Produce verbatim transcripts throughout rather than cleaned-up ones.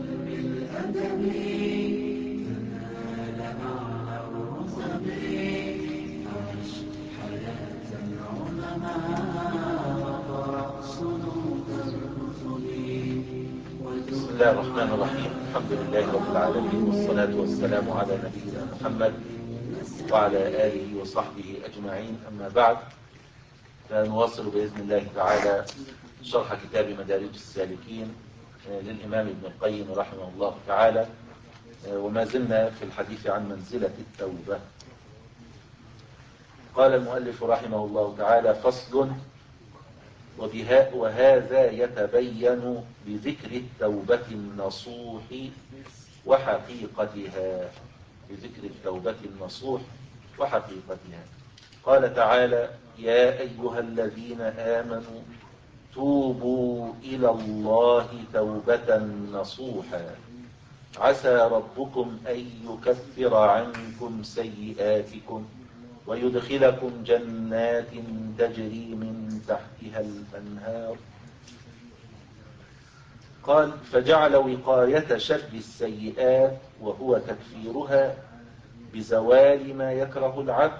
بالأدب تنال أعلى الرتب. عش حياة العلماء وقرأ صنوف الكتب. بسم الله الرحمن الرحيم. الحمد لله رب العالمين، والصلاة والسلام على نبينا محمد وعلى آله وصحبه أجمعين. أما بعد، فنواصل بإذن الله تعالى شرح كتاب مدارج السالكين للإمام ابن القيم رحمه الله تعالى، وما زلنا في الحديث عن منزلة التوبة. قال المؤلف رحمه الله تعالى: فصل: وبها وهذا يتبين بذكر التوبة النصوح وحقيقتها. بذكر التوبة النصوح وحقيقتها. قال تعالى: يا أيها الذين آمنوا توبوا إلى الله توبة نصوحا عسى ربكم أن يكفر عنكم سيئاتكم ويدخلكم جنات تجري من تحتها الأنهار. قال: فجعل وقاية شر السيئات وهو تكفيرها بزوال ما يكره العبد،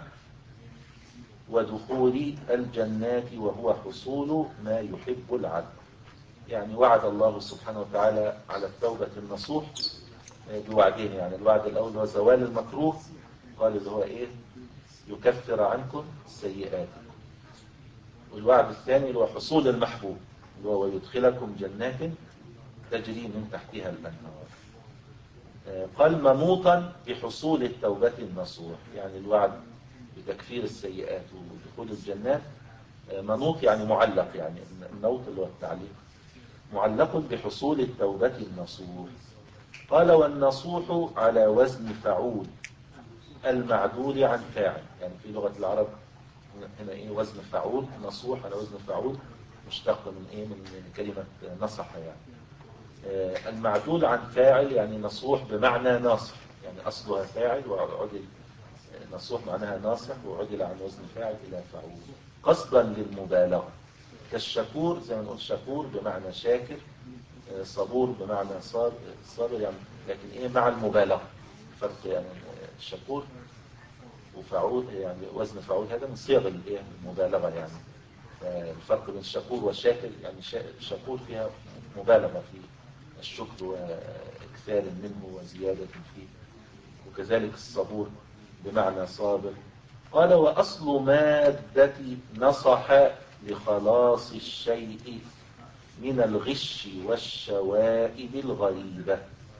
ودخول الجنات وهو حصول ما يحب العبد. يعني وعد الله سبحانه وتعالى على التوبة النصوح بوعدين. يعني الوعد الأول هو زوال المكروه، قال اللي هو إيه؟ يكفر عنكم سيئاتكم. والوعد الثاني اللي هو حصول المحبوب، اللي هو ويدخلكم جنات تجري من تحتها الأنهار. قال: منوطا بحصول التوبة النصوح. يعني الوعد بتكفير السيئات ودخول الجنات منوط، يعني معلق. يعني النوط اللي هو التعليق، معلق بحصول التوبة النصوح. قال: والنصوح على وزن فعول المعدول عن فاعل. يعني في لغة العرب هنا ايه وزن فعول، نصوح على وزن فعول، مشتق من ايه من كلمة نصح. يعني آه المعدول عن فاعل، يعني نصوح بمعنى ناصح. يعني اصلها فاعل وعدل نصوح معناها ناصح، وعدل عن وزن فاعل الى فعول قصدا للمبالغة. كالشكور، زي ما نقول شكور بمعنى شاكر، آه صبور بمعنى صابر. يعني لكن ايه مع المبالغة فرق. يعني الشكور وفعول، يعني وزن فعول هذا من صيغ الايه المبالغه. يعني الفرق بين الشكور والشاكر، يعني الشكور فيها مبالغه في الشكر واكثار منه وزياده فيه، وكذلك الصبور بمعنى صابر. قال: واصل ماده نصح لخلاص الشيء من الغش والشوائب الغريبه.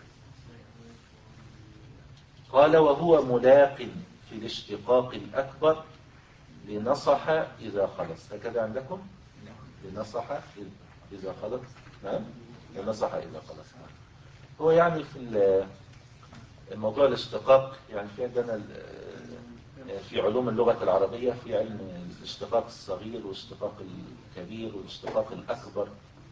قال: وهو ملاق في الاشتقاق الأكبر لنصح إذا خلص. هكذا عندكم؟ لنصح إذا خلص. نعم، لنصح إذا خلص. هو يعني في الموضوع الاشتقاق، يعني في عندنا في علوم اللغة العربية في علم الاشتقاق الصغير والاشتقاق الكبير والاشتقاق الأكبر.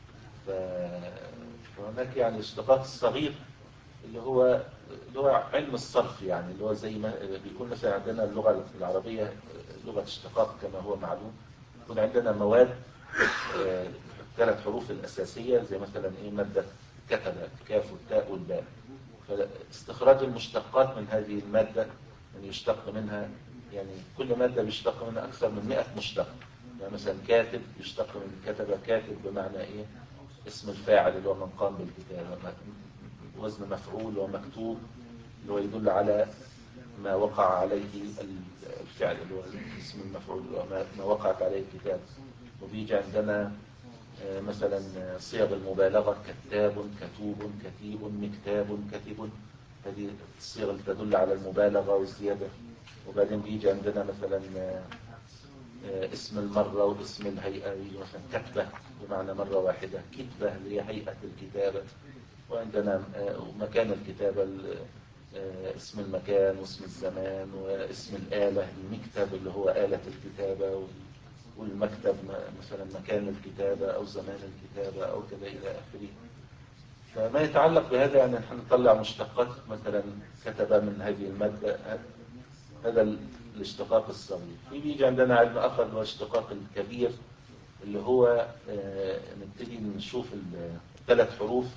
فهناك يعني الاشتقاق الصغير اللي هو اللي هو علم الصرف. يعني اللي هو زي ما بيكون مثلا عندنا اللغة العربية لغة اشتقاق كما هو معلوم. يكون عندنا مواد ثلاث حروف الأساسية، زي مثلا ايه مادة كتب، الكاف والتاء والباء. فاستخراج المشتقات من هذه المادة ان يشتق منها، يعني كل مادة بيشتق منها أكثر من مئة مشتق. يعني مثلا كاتب يشتق من كتب، كاتب بمعنى ايه اسم الفاعل اللي هو من قام بالكتابة. وزن مفعول ومكتوب اللي هو يدل على ما وقع عليه الفعل اللي هو اسم المفعول، ما وقعت عليه الكتاب. وبيجي عندنا مثلا صيغ المبالغة: كتاب، كتوب، كتيب، مكتاب، كتب. هذه الصيغ اللي تدل على المبالغة والزيادة. وبعدين بيجي عندنا مثلا اسم المرة واسم الهيئة. يجي مثلا كتبة بمعنى مرة واحدة، كتبة اللي هي هيئة الكتابة. وعندنا مكان الكتابة، اسم المكان واسم الزمان واسم الآلة، المكتب اللي هو آلة الكتابة، والمكتب مثلا مكان الكتابة أو زمان الكتابة أو كذا إلى آخره. فما يتعلق بهذا يعني نحن نطلع مشتقات. مثلا كتب من هذه المادة، هذا الاشتقاق الصغير. في بيجي عندنا علم آخر هو الاشتقاق الكبير، اللي هو نبتدي نشوف الثلاث حروف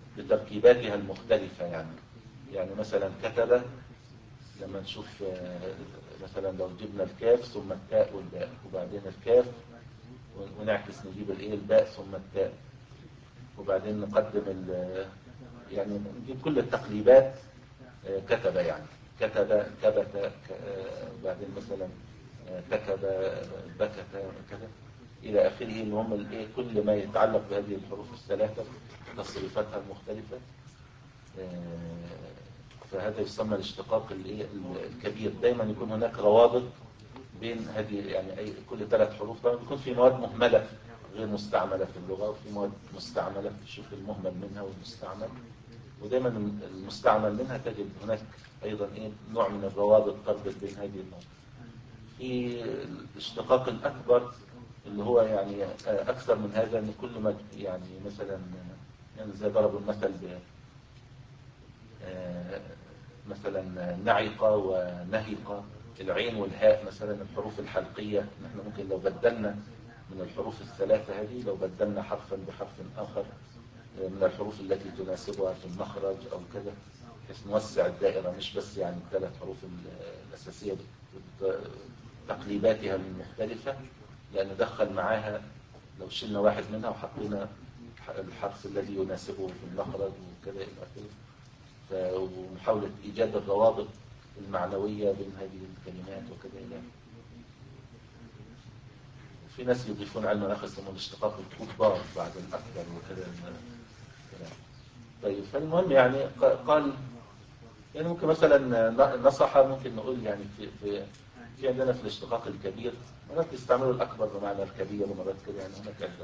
بتركيباتها المختلفة. يعني يعني مثلا كتب، لما نشوف مثلا لو جبنا الكاف ثم التاء والباء وبعدين الكاف ونعكس نجيب الايه الباء ثم التاء وبعدين نقدم يعني نجيب كل التقليبات. كتب يعني كتب كبت، وبعدين مثلا كتب بكت كذا الى اخره، اللي هم الايه كل ما يتعلق بهذه الحروف الثلاثه تصريفاتها المختلفه. فهذا يسمى الاشتقاق الايه الكبير. دايما يكون هناك روابط بين هذه، يعني اي كل ثلاث حروف طبعا بيكون في مواد مهمله غير مستعمله في اللغه، وفي مواد مستعمله تشوف المهمل منها والمستعمل، ودايما المستعمل منها تجد هناك ايضا ايه نوع من الروابط تربط بين هذه النوع. في الاشتقاق الاكبر اللي هو يعني اكثر من هذا، ان كل ما يعني مثلا يعني زي ضربوا المثل ب مثلا نعق ونهق، العين والهاء مثلا الحروف الحلقيه، نحن ممكن لو بدلنا من الحروف الثلاثه هذه، لو بدلنا حرفا بحرف اخر من الحروف التي تناسبها في المخرج او كذا، بحيث نوسع الدائره، مش بس يعني الثلاث حروف الاساسيه تقليباتها المختلفه، لان دخل معاها لو شلنا واحد منها وحطينا الحرف الذي يناسبه في المخرج وكذا الى اخره، ومحاوله ايجاد الروابط المعنويه بين هذه الكلمات وكذا الى اخره. في ناس يضيفون علما اخر يسمونه الاشتقاق الكبار بعد الاكبر وكذا. طيب فالمهم يعني قال يعني ممكن مثلا نصح، ممكن نقول يعني في في في عندنا في الاشتقاق الكبير مرات يستعملوا الاكبر بمعنى الكبير ومرات كده، يعني هناك عده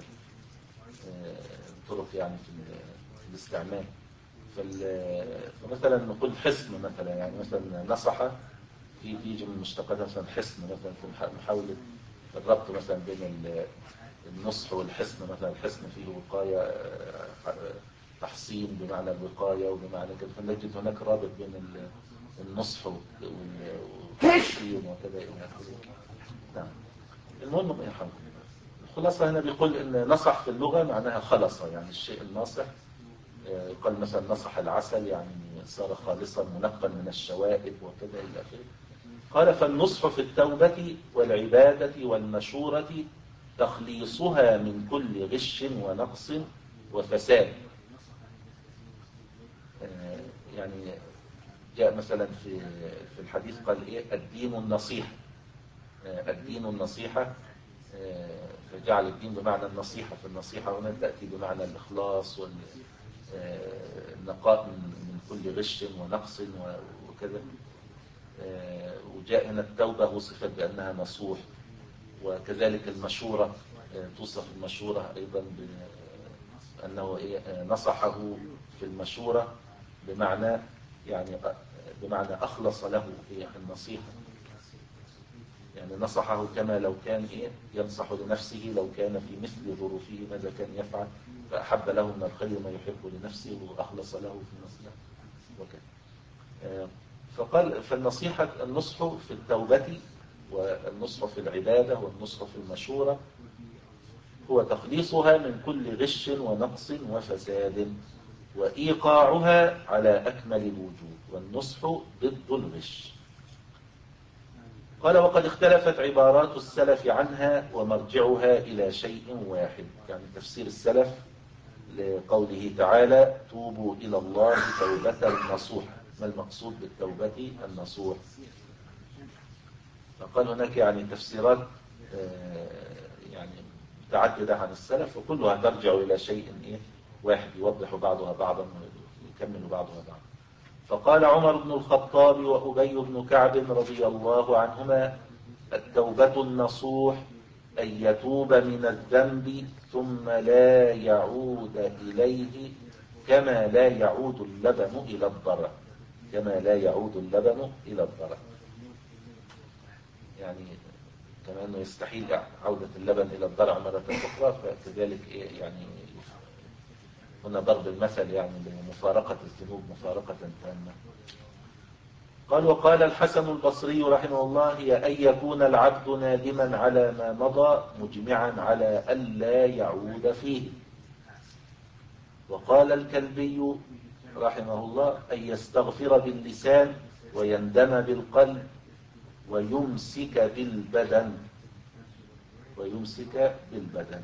طرق يعني في الاستعمال. فمثلا نقول حصن مثلا، يعني مثلا نصح في بيجي من مشتقات مثلا حصن، مثلا في محاوله الربط مثلا بين النصح والحصن. مثلا الحصن فيه وقايه، تحصين بمعنى الوقايه وبمعنى كده، فنجد هناك رابط بين النصح والتحصين وكذا الى اخره. نعم. المهم يرحمكم، الخلاصه هنا بيقول ان نصح في اللغه معناها خلص، يعني الشيء الناصح. قال مثلا نصح العسل يعني صار خالصا منقا من الشوائب وكذا الى اخره. قال فالنصح في التوبه والعباده والمشوره تخليصها من كل غش ونقص وفساد. يعني جاء مثلا في في الحديث قال ايه الدين النصيحه، الدين النصيحه، فجعل الدين بمعنى النصيحه، فالنصيحه هنا تاتي بمعنى الاخلاص والنقاء من كل غش ونقص وكذا. وجاء هنا التوبه وصفت بانها نصوح، وكذلك المشوره توصف المشوره ايضا بانه ايه نصحه في المشوره بمعنى يعني بمعنى أخلص له في النصيحة، يعني نصحه كما لو كان إيه ينصح لنفسه لو كان في مثل ظروفه ماذا كان يفعل، فأحب له من الخير ما يحب لنفسه وأخلص له في النصيحة وكذا. فقال فالنصيحة النصح في التوبة والنصح في العبادة والنصح في المشورة هو تخليصها من كل غش ونقص وفساد، وإيقاعها على أكمل الوجوه، والنصح ضد الغش. قال وقد اختلفت عبارات السلف عنها ومرجعها إلى شيء واحد. يعني تفسير السلف لقوله تعالى توبوا إلى الله توبة نصوح، ما المقصود بالتوبة النصوح؟ فقال هناك يعني تفسيرات يعني متعددة عن السلف، وكلها ترجع إلى شيء إيه واحد يوضح بعضها بعضا ويكمل بعضها بعضا. فقال عمر بن الخطاب وأبي بن كعب رضي الله عنهما التوبة النصوح أن يتوب من الذنب ثم لا يعود إليه كما لا يعود اللبن إلى الضرع، كما لا يعود اللبن إلى الضرع، يعني كما أنه يستحيل عودة اللبن إلى الضرع مرة أخرى، فكذلك يعني هنا ضرب المثل يعني لمفارقة الذنوب مفارقة تامة. قال وقال الحسن البصري رحمه الله هي أن يكون العبد نادما على ما مضى مجمعا على ألا يعود فيه. وقال الكلبي رحمه الله أن يستغفر باللسان ويندم بالقلب ويمسك بالبدن ويمسك بالبدن.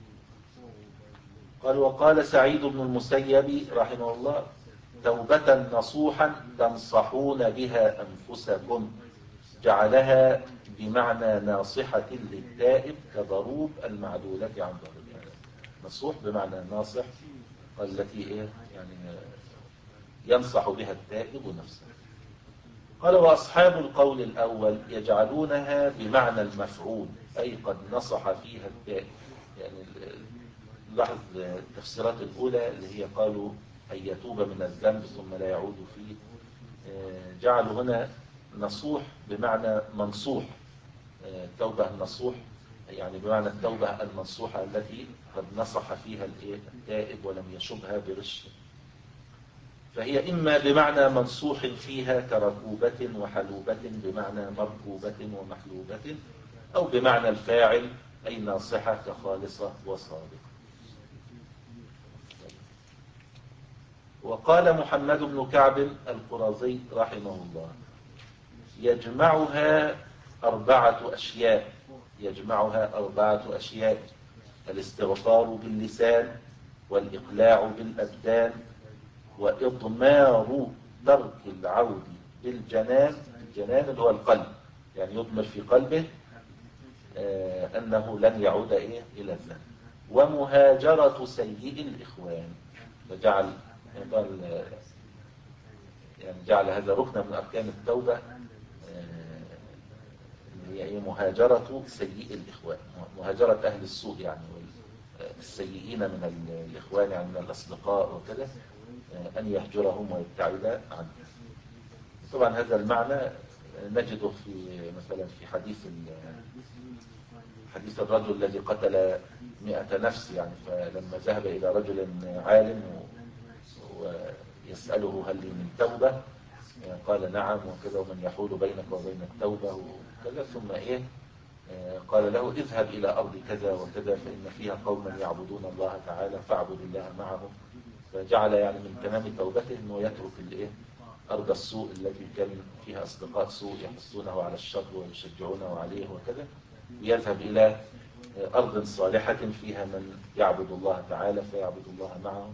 قال وقال سعيد بن المسيب رحمه الله توبة نصوحا تنصحون بها أنفسكم جعلها بمعنى ناصحة للتائب كضروب المعدولة عن ضربها. نصوح بمعنى ناصح التي إيه يعني ينصح بها التائب نفسه. قال وأصحاب القول الأول يجعلونها بمعنى المفعول أي قد نصح فيها التائب. يعني لاحظ التفسيرات الأولى اللي هي قالوا أن يتوب من الذنب ثم لا يعود فيه، جعلوا هنا نصوح بمعنى منصوح. التوبة النصوح يعني بمعنى التوبة المنصوحة التي قد نصح فيها التائب ولم يشبها برش. فهي إما بمعنى منصوح فيها كركوبة وحلوبة بمعنى مركوبة ومحلوبة، أو بمعنى الفاعل أي ناصحة كخالصة وصادقة. وقال محمد بن كعب القرظي رحمه الله يجمعها أربعة أشياء يجمعها أربعة أشياء الاستغفار باللسان والإقلاع بالأبدان وإضمار ترك العود بالجنان. الجنان اللي هو القلب، يعني يضمر في قلبه آه أنه لن يعود إيه إلى الذنب. ومهاجرة سيء الإخوان، فجعل يعني جعل هذا ركن من أركان التوبة اللي هي مهاجرة سيء الإخوان، مهاجرة أهل السوء يعني السيئين من الإخوان يعني من الأصدقاء وكذا، أن يهجرهم ويبتعد عنهم. طبعا هذا المعنى نجده في مثلا في حديث حديث الرجل الذي قتل مئة نفس، يعني فلما ذهب إلى رجل عالم ويسأله هل لي من توبة قال نعم وكذا ومن يحول بينك وبين التوبة وكذا، ثم إيه قال له اذهب إلى أرض كذا وكذا فإن فيها قوما يعبدون الله تعالى فاعبد الله معهم. فجعل يعني من تمام توبته أنه يترك الإيه أرض السوء التي كان فيها أصدقاء سوء يحثونه على الشر ويشجعونه عليه وكذا، ويذهب إلى أرض صالحة فيها من يعبد الله تعالى فيعبد الله معهم.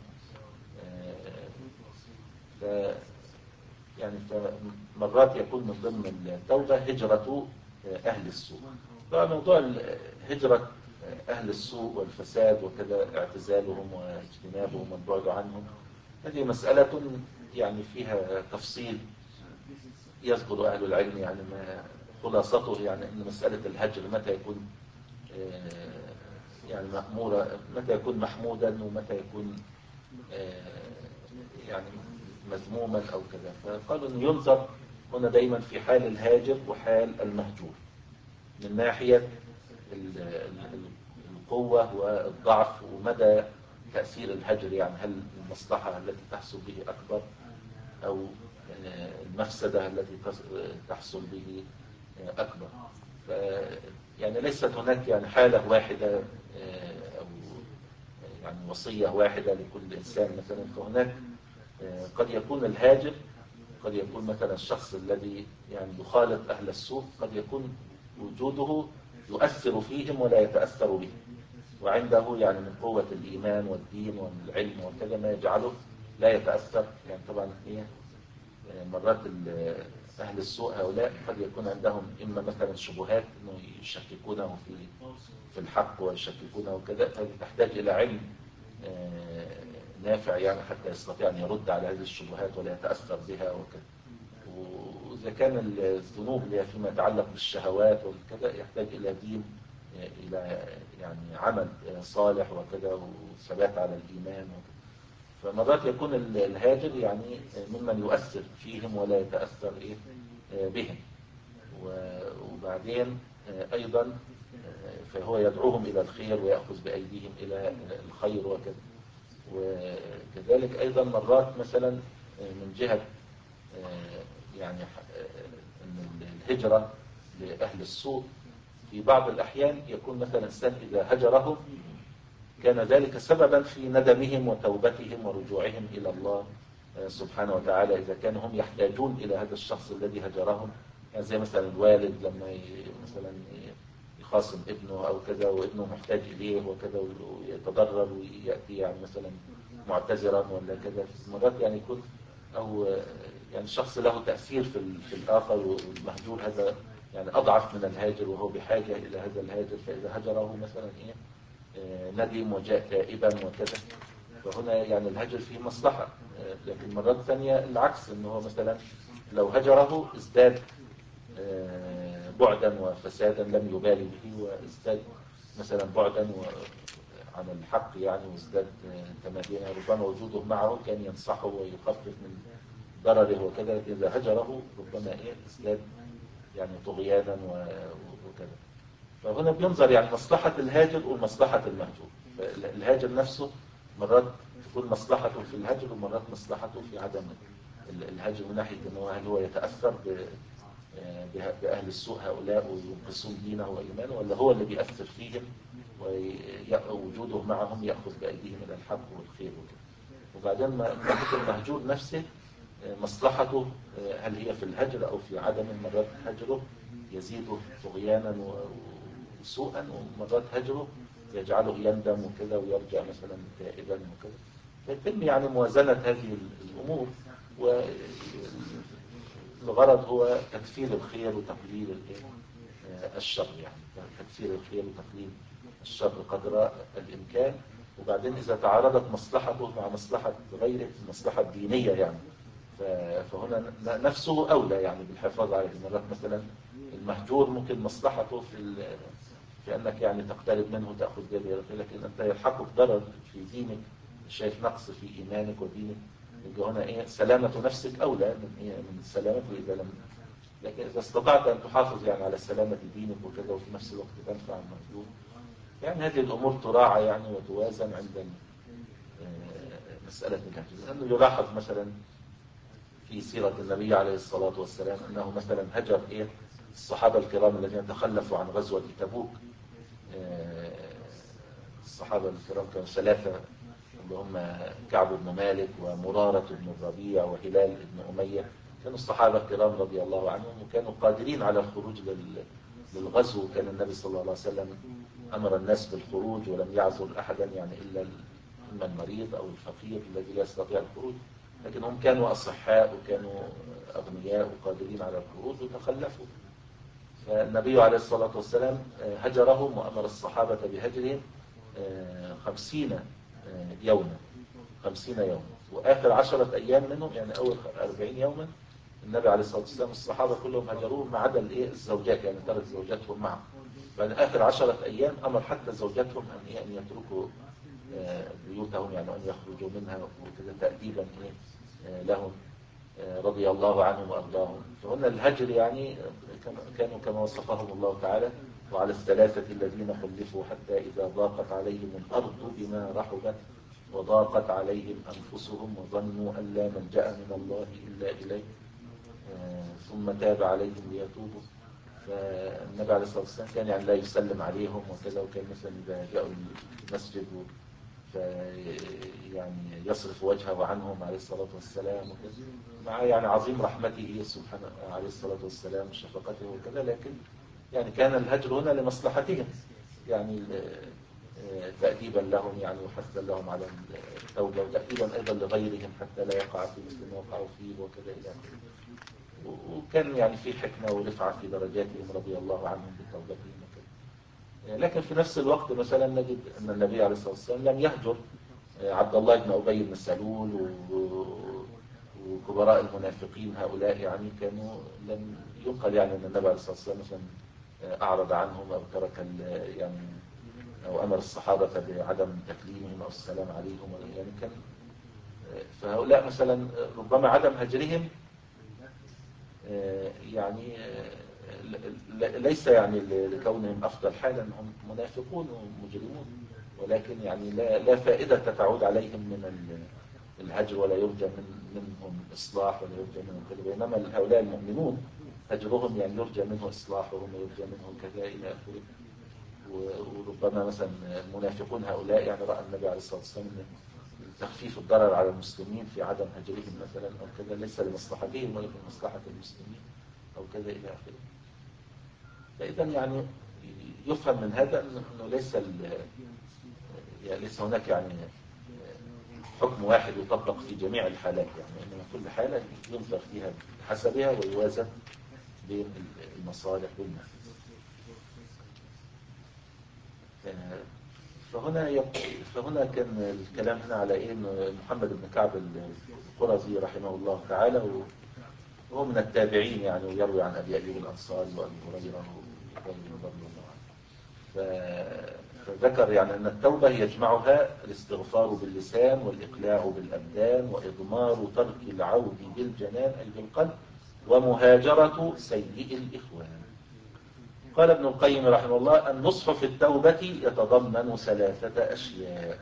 ف يعني فمرات يكون من ضمن التوبة هجرة أهل السوء. فموضوع هجرة أهل السوء والفساد وكذا اعتزالهم واجتنابهم والبعد عنهم، هذه مسألة يعني فيها تفصيل يذكر أهل العلم، يعني ما خلاصته يعني أن مسألة الهجر متى يكون يعني مأمورة، متى يكون محمودا ومتى يكون يعني مذموما أو كذا. فقالوا أن ينظر هنا دايما في حال الهاجر وحال المهجور من ناحية القوة والضعف ومدى تأثير الهجر، يعني هل المصلحة التي تحصل به أكبر أو المفسدة التي تحصل به أكبر. يعني ليست هناك يعني حالة واحدة أو يعني وصية واحدة لكل إنسان مثلا. فهناك قد يكون الهاجر قد يكون مثلا الشخص الذي يعني يخالط أهل السوء قد يكون وجوده يؤثر فيهم ولا يتأثر به، وعنده يعني من قوة الإيمان والدين والعلم وكذا ما يجعله لا يتأثر. يعني طبعا إيه مرات أهل السوء هؤلاء قد يكون عندهم إما مثلا شبهات إنه يشككونه في في الحق ويشككونه كذا، فتحتاج إلى علم نافع يعني حتى يستطيع أن يرد على هذه الشبهات ولا يتأثر بها وكذا. وإذا كان الذنوب اللي فيما يتعلق بالشهوات وكذا يحتاج إلى دين، إلى يعني عمل صالح وكذا وثبات على الإيمان وكذا. فمرات يكون الهاجر يعني ممن يؤثر فيهم ولا يتأثر إيه بهم، وبعدين أيضا فهو يدعوهم إلى الخير ويأخذ بأيديهم إلى الخير وكذا. وكذلك أيضا مرات مثلا من جهة يعني أن الهجرة لأهل السوء في بعض الأحيان يكون مثلا الإنسان إذا هجرهم كان ذلك سببا في ندمهم وتوبتهم ورجوعهم إلى الله سبحانه وتعالى، إذا كانوا هم يحتاجون إلى هذا الشخص الذي هجرهم. يعني زي مثلا الوالد لما مثلا يخاصم ابنه أو كذا، وابنه محتاج إليه وكذا ويتضرر ويأتي يعني مثلا معتذرا ولا كذا، في مرات يعني يكون أو يعني الشخص له تأثير في, في الآخر، والمهجور هذا يعني أضعف من الهاجر وهو بحاجة إلى هذا الهاجر، فإذا هجره مثلا إيه ندم وجاء تائبا وكذا، فهنا يعني الهجر فيه مصلحة. لكن مرات ثانية العكس، أنه هو مثلا لو هجره ازداد بعدا وفسادا لم يبالي به، وازداد مثلا بعدا عن الحق يعني، وازداد تمادينا، ربما وجوده معه كان ينصحه ويخفف من ضرره وكذا. إذا هجره ربما إيه ازداد يعني طغيانا وكذا. فهنا بينظر يعني مصلحة الهاجر ومصلحة المهجور. الهاجر نفسه مرات تكون مصلحته في الهجر، ومرات مصلحته في عدم الهجر، من ناحية أنه هل هو يتأثر بأهل السوء هؤلاء وينقصون دينه وإيمانه، ولا هو اللي بيأثر فيهم ووجوده معهم يأخذ بأيديهم إلى الحق والخير وكذا. وبعدين ناحية المهجور نفسه مصلحته هل هي في الهجر أو في عدم. مرات هجره يزيده طغيانا وسوءا، ومرات هجره يجعله يندم وكذا ويرجع مثلا تائبا وكذا. فيتم يعني موازنة هذه الأمور، والغرض هو تكثير الخير وتقليل الشر، يعني تكثير الخير وتقليل الشر قدر الإمكان. وبعدين إذا تعارضت مصلحته مع مصلحة غيره، المصلحة الدينية يعني، فهنا نفسه أولى يعني بالحفاظ عليه. مرات مثلا المهجور ممكن مصلحته في في أنك يعني تقترب منه وتأخذ بيده، لكن أنت يلحقك ضرر في دينك، شايف نقص في إيمانك ودينك، يبقى هنا إيه سلامة نفسك أولى من إيه من سلامته. إذا لم لكن إذا استطعت أن تحافظ يعني على سلامة دينك وكذا، وفي نفس الوقت تنفع المهجور، يعني هذه الأمور تراعى يعني وتوازن عند مسألة الهجر. لأنه يلاحظ مثلا في سيرة النبي عليه الصلاة والسلام أنه مثلا هجر إيه الصحابة الكرام الذين تخلفوا عن غزوة تبوك. الصحابة الكرام كانوا ثلاثة، اللي هم كعب بن مالك ومرارة بن الربيع وهلال بن أمية. كانوا الصحابة الكرام رضي الله عنهم وكانوا قادرين على الخروج للغزو. كان النبي صلى الله عليه وسلم أمر الناس بالخروج ولم يعذر أحدا يعني إلا إما المريض أو الفقير الذي لا يستطيع الخروج، لكن هم كانوا أصحاء وكانوا أغنياء وقادرين على الخروج وتخلفوا. فالنبي عليه الصلاة والسلام هجرهم وأمر الصحابة بهجرهم خمسين يوما خمسين يوما وآخر عشرة أيام منهم يعني أول أربعين يوما النبي عليه الصلاة والسلام الصحابة كلهم هجروهم ما عدا الإيه الزوجات، يعني ثلاث زوجاتهم معهم. بعد آخر عشرة أيام أمر حتى زوجاتهم أن إيه أن يتركوا بيوتهم، يعني أن يخرجوا منها وكذا تأديبا إيه لهم رضي الله عنهم وأرضاهم. فهنا الهجر يعني كانوا كما وصفهم الله تعالى: وعلى الثلاثة الذين خلفوا حتى إذا ضاقت عليهم الأرض بما رحبت وضاقت عليهم أنفسهم وظنوا أن لا ملجأ من الله إلا إليه ثم تاب عليهم ليتوبوا. فالنبي عليه الصلاة والسلام كان يعني لا يسلم عليهم وكذا، وكان مثلا إذا جاءوا المسجد يعني يصرف وجهه عنهم عليه الصلاة والسلام وكذا، مع يعني عظيم رحمته سبحانه عليه الصلاة والسلام وشفقته وكذا. لكن يعني كان الهجر هنا لمصلحتهم، يعني تأديبا لهم يعني وحثا لهم على التوبة، وتأديبا أيضا لغيرهم حتى لا يقع في مثل ما وقعوا فيه وكذا إلى آخره. وكان يعني في حكمة ورفعة في درجاتهم رضي الله عنهم بتوبتهم وكذا. لكن في نفس الوقت مثلا نجد أن النبي عليه الصلاة والسلام لم يهجر عبد الله بن أبي بن سلول وكبراء المنافقين هؤلاء، يعني كانوا لم ينقل يعني أن النبي عليه الصلاة والسلام مثلا أعرض عنهم أو ترك يعني أو أمر الصحابة بعدم تكليمهم أو السلام عليهم، يعني كان فهؤلاء مثلا ربما عدم هجرهم يعني ليس يعني لكونهم أفضل حالا، هم منافقون ومجرمون، ولكن يعني لا, لا فائدة تعود عليهم من الهجر، ولا يرجى من منهم إصلاح ولا يرجى منهم كذا. بينما هؤلاء المؤمنون هجرهم يعني يرجى منه إصلاحهم ويرجى منهم كذا إلى آخره. وربما مثلا المنافقون هؤلاء يعني رأى النبي عليه الصلاة والسلام تخفيف الضرر على المسلمين في عدم هجرهم مثلا أو كذا ليس لمصلحتهم ولكن لمصلحة المسلمين أو كذا إلى آخره. فإذا يعني يفهم من هذا أنه ليس يعني ليس هناك يعني حكم واحد يطبق في جميع الحالات، يعني إنما كل حالة ينظر فيها بحسبها ويوازن بين المصالح والمفاسد. فهنا يب... فهنا كان الكلام هنا على إيه إن محمد بن كعب القرظي رحمه الله تعالى وهو من التابعين يعني ويروي عن أبي أيوب الأنصاري وأبي هريرة رضي الله عنه. ف... فذكر يعني أن التوبة يجمعها الاستغفار باللسان والإقلاع بالأبدان وإضمار ترك العود بالجنان أي بالقلب ومهاجرة سيء الإخوان. قال ابن القيم رحمه الله النصح في التوبة يتضمن ثلاثة أشياء: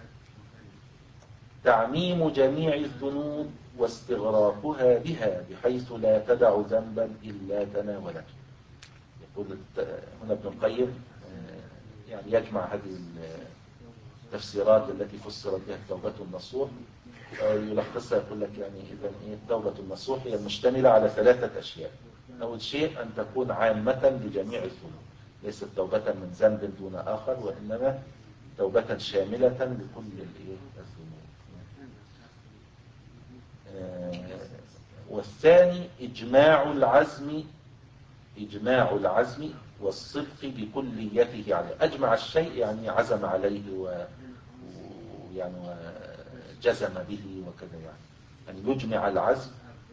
تعميم جميع الذنوب واستغراقها بها بحيث لا تدع ذنبا إلا تناولته. يقول هنا ابن القيم يعني يجمع هذه التفسيرات التي فسرت بها التوبة النصوح يلخصها يقول لك يعني إذا إيه التوبة النصوح هي المشتملة على ثلاثة أشياء. أول شيء أن تكون عامة لجميع الذنوب، ليست توبة من ذنب دون آخر وإنما توبة شاملة لكل الذنوب. والثاني إجماع العزم إجماع العزم والصدق بكليته عليه. أجمع الشيء يعني عزم عليه ويعني وجزم به وكذا، يعني أن يجمع العزم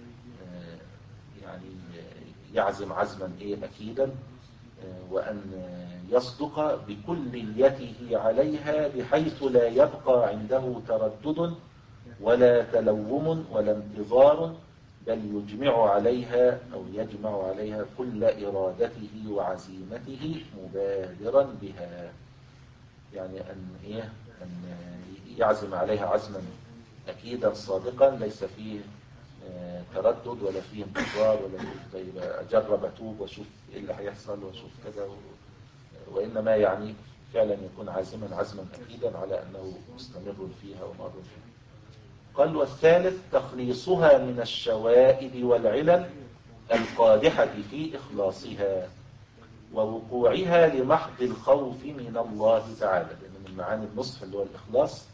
يعني يعزم عزما إيه أكيدا، وأن يصدق بكليته عليها بحيث لا يبقى عنده تردد ولا تلوم ولا انتظار، بل يجمع عليها أو يجمع عليها كل إرادته وعزيمته مبادرا بها. يعني أن إيه أن يعزم عليها عزما أكيدا صادقا ليس فيه تردد ولا فيه انتظار ولا فيه طيب أجرب أتوب وشوف إيه اللي هيحصل وشوف كذا، وإنما يعني فعلا يكون عازما عزما أكيدا على أنه مستمر فيها ومر فيها. قال والثالث تخليصها من الشوائب والعلل القادحة في إخلاصها ووقوعها لمحض الخوف من الله تعالى. لأن من معاني النصح اللي هو الإخلاص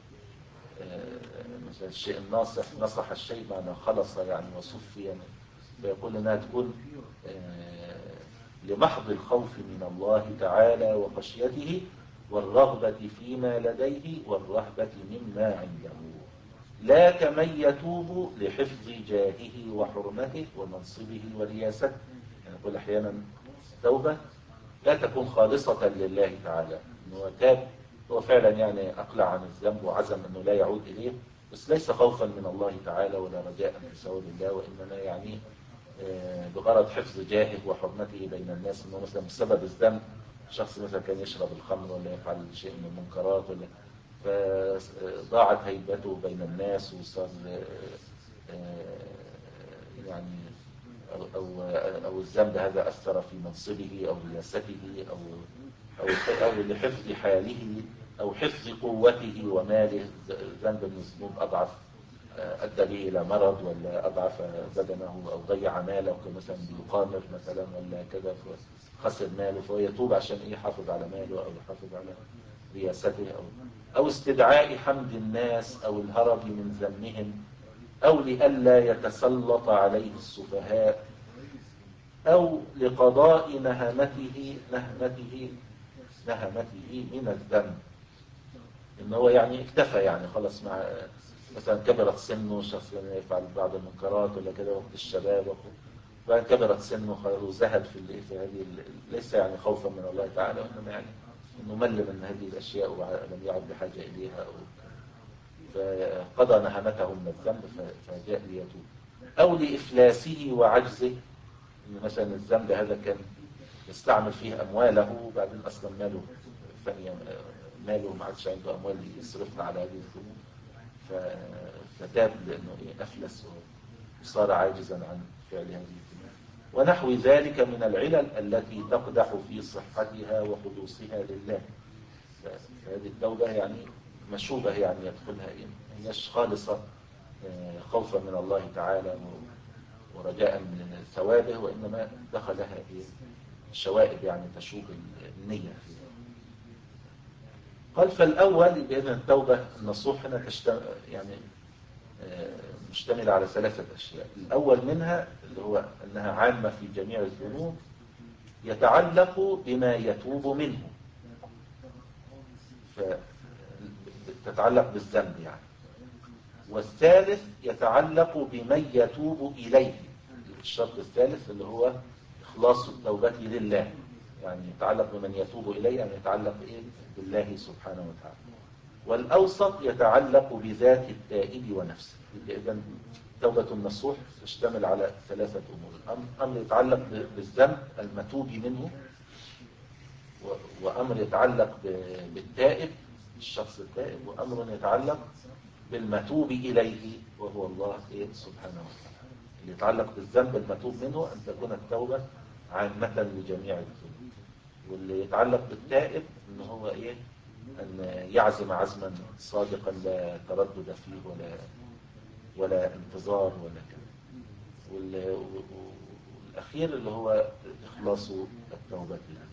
مثل الشيء الناصح، نصح الشيء معنى خلص يعني وصفي، يعني فيقول أنها تكون لمحض الخوف من الله تعالى وخشيته والرغبة فيما لديه والرهبة مما عنده، لا كمن يتوب لحفظ جاهه وحرمته ومنصبه ورياسته. يعني يقول أحيانا توبة لا تكون خالصة لله تعالى، أنه تاب هو فعلا يعني أقلع عن الذنب وعزم أنه لا يعود إليه، بس ليس خوفا من الله تعالى ولا رجاء في ثواب الله، وإنما يعني بغرض حفظ جاهه وحرمته بين الناس. أنه مثلا بسبب الذنب شخص مثلا كان يشرب الخمر ولا يفعل شيء من المنكرات ولا فضاعت هيبته بين الناس وصار يعني أو, أو, أو الذنب هذا أثر في منصبه أو رياسته أو, أو, أو لحفظ حاله أو حفظ قوته وماله. ذنب من الذنوب أضعف أدى به إلى مرض ولا أضعف بدنه أو ضيع ماله كمثلا بيقامر مثلا ولا كذا خسر ماله، فهو يتوب عشان إيه يحافظ على ماله أو يحافظ على رياسته أو, أو استدعاء حمد الناس أو الهرب من ذمهم أو لئلا يتسلط عليه السفهاء أو لقضاء نهمته نهمته نهمته من الذنب. إن هو يعني اكتفى يعني خلص مع مثلا كبرت سنه، شخص يفعل بعض المنكرات ولا كده وقت الشباب وبعد كبرت سنه وزهد في في هذه ليس يعني خوفا من الله تعالى وإنما يعني إنه مل من هذه الأشياء ولم يعد بحاجة إليها أو فقضى نهمته من الذنب فجاء ليتوب أو لإفلاسه وعجزه. إن مثلا الذنب هذا كان يستعمل فيه أمواله وبعدين أصلا ماله ثانية ماله ما عادش عنده أموال يصرفها على هذه الذنوب فتاب لأنه أفلس وصار عاجزا عن فعل هذه الذنوب. ونحو ذلك من العلل التي تقدح في صحتها وخلوصها لله. فهذه التوبة يعني مشوبة، يعني يدخلها إيه؟ هيش خالصة خوفا من الله تعالى ورجاء من ثوابه، وإنما دخلها إيه؟ الشوائب يعني تشوب النية. قال فالأول بأن التوبة النصوح هنا تشتمل يعني مشتملة على ثلاثة أشياء. الأول منها اللي هو أنها عامة في جميع الذنوب يتعلق بما يتوب منه، فتتعلق بالذنب يعني. والثالث يتعلق بمن يتوب إليه، الشرط الثالث اللي هو إخلاص التوبة لله، يعني يتعلق بمن يتوب إليه، يعني يتعلق إيه؟ بالله سبحانه وتعالى. والأوسط يتعلق بذات التائب ونفسه. إذن توبة النصوح تشتمل على ثلاثة أمور: أمر يتعلق بالذنب المتوب منه، وأمر يتعلق بالتائب الشخص التائب، وأمر يتعلق بالمتوب إليه وهو الله سبحانه وتعالى. اللي يتعلق بالذنب المتوب منه أن تكون التوبة عامة لجميع الذنوب، واللي يتعلق بالتائب أنه هو إيه؟ أن يعزم عزما صادقا لا تردد فيه ولا ولا انتظار ولا كذا. والأخير اللي هو إخلاص التوبة لله.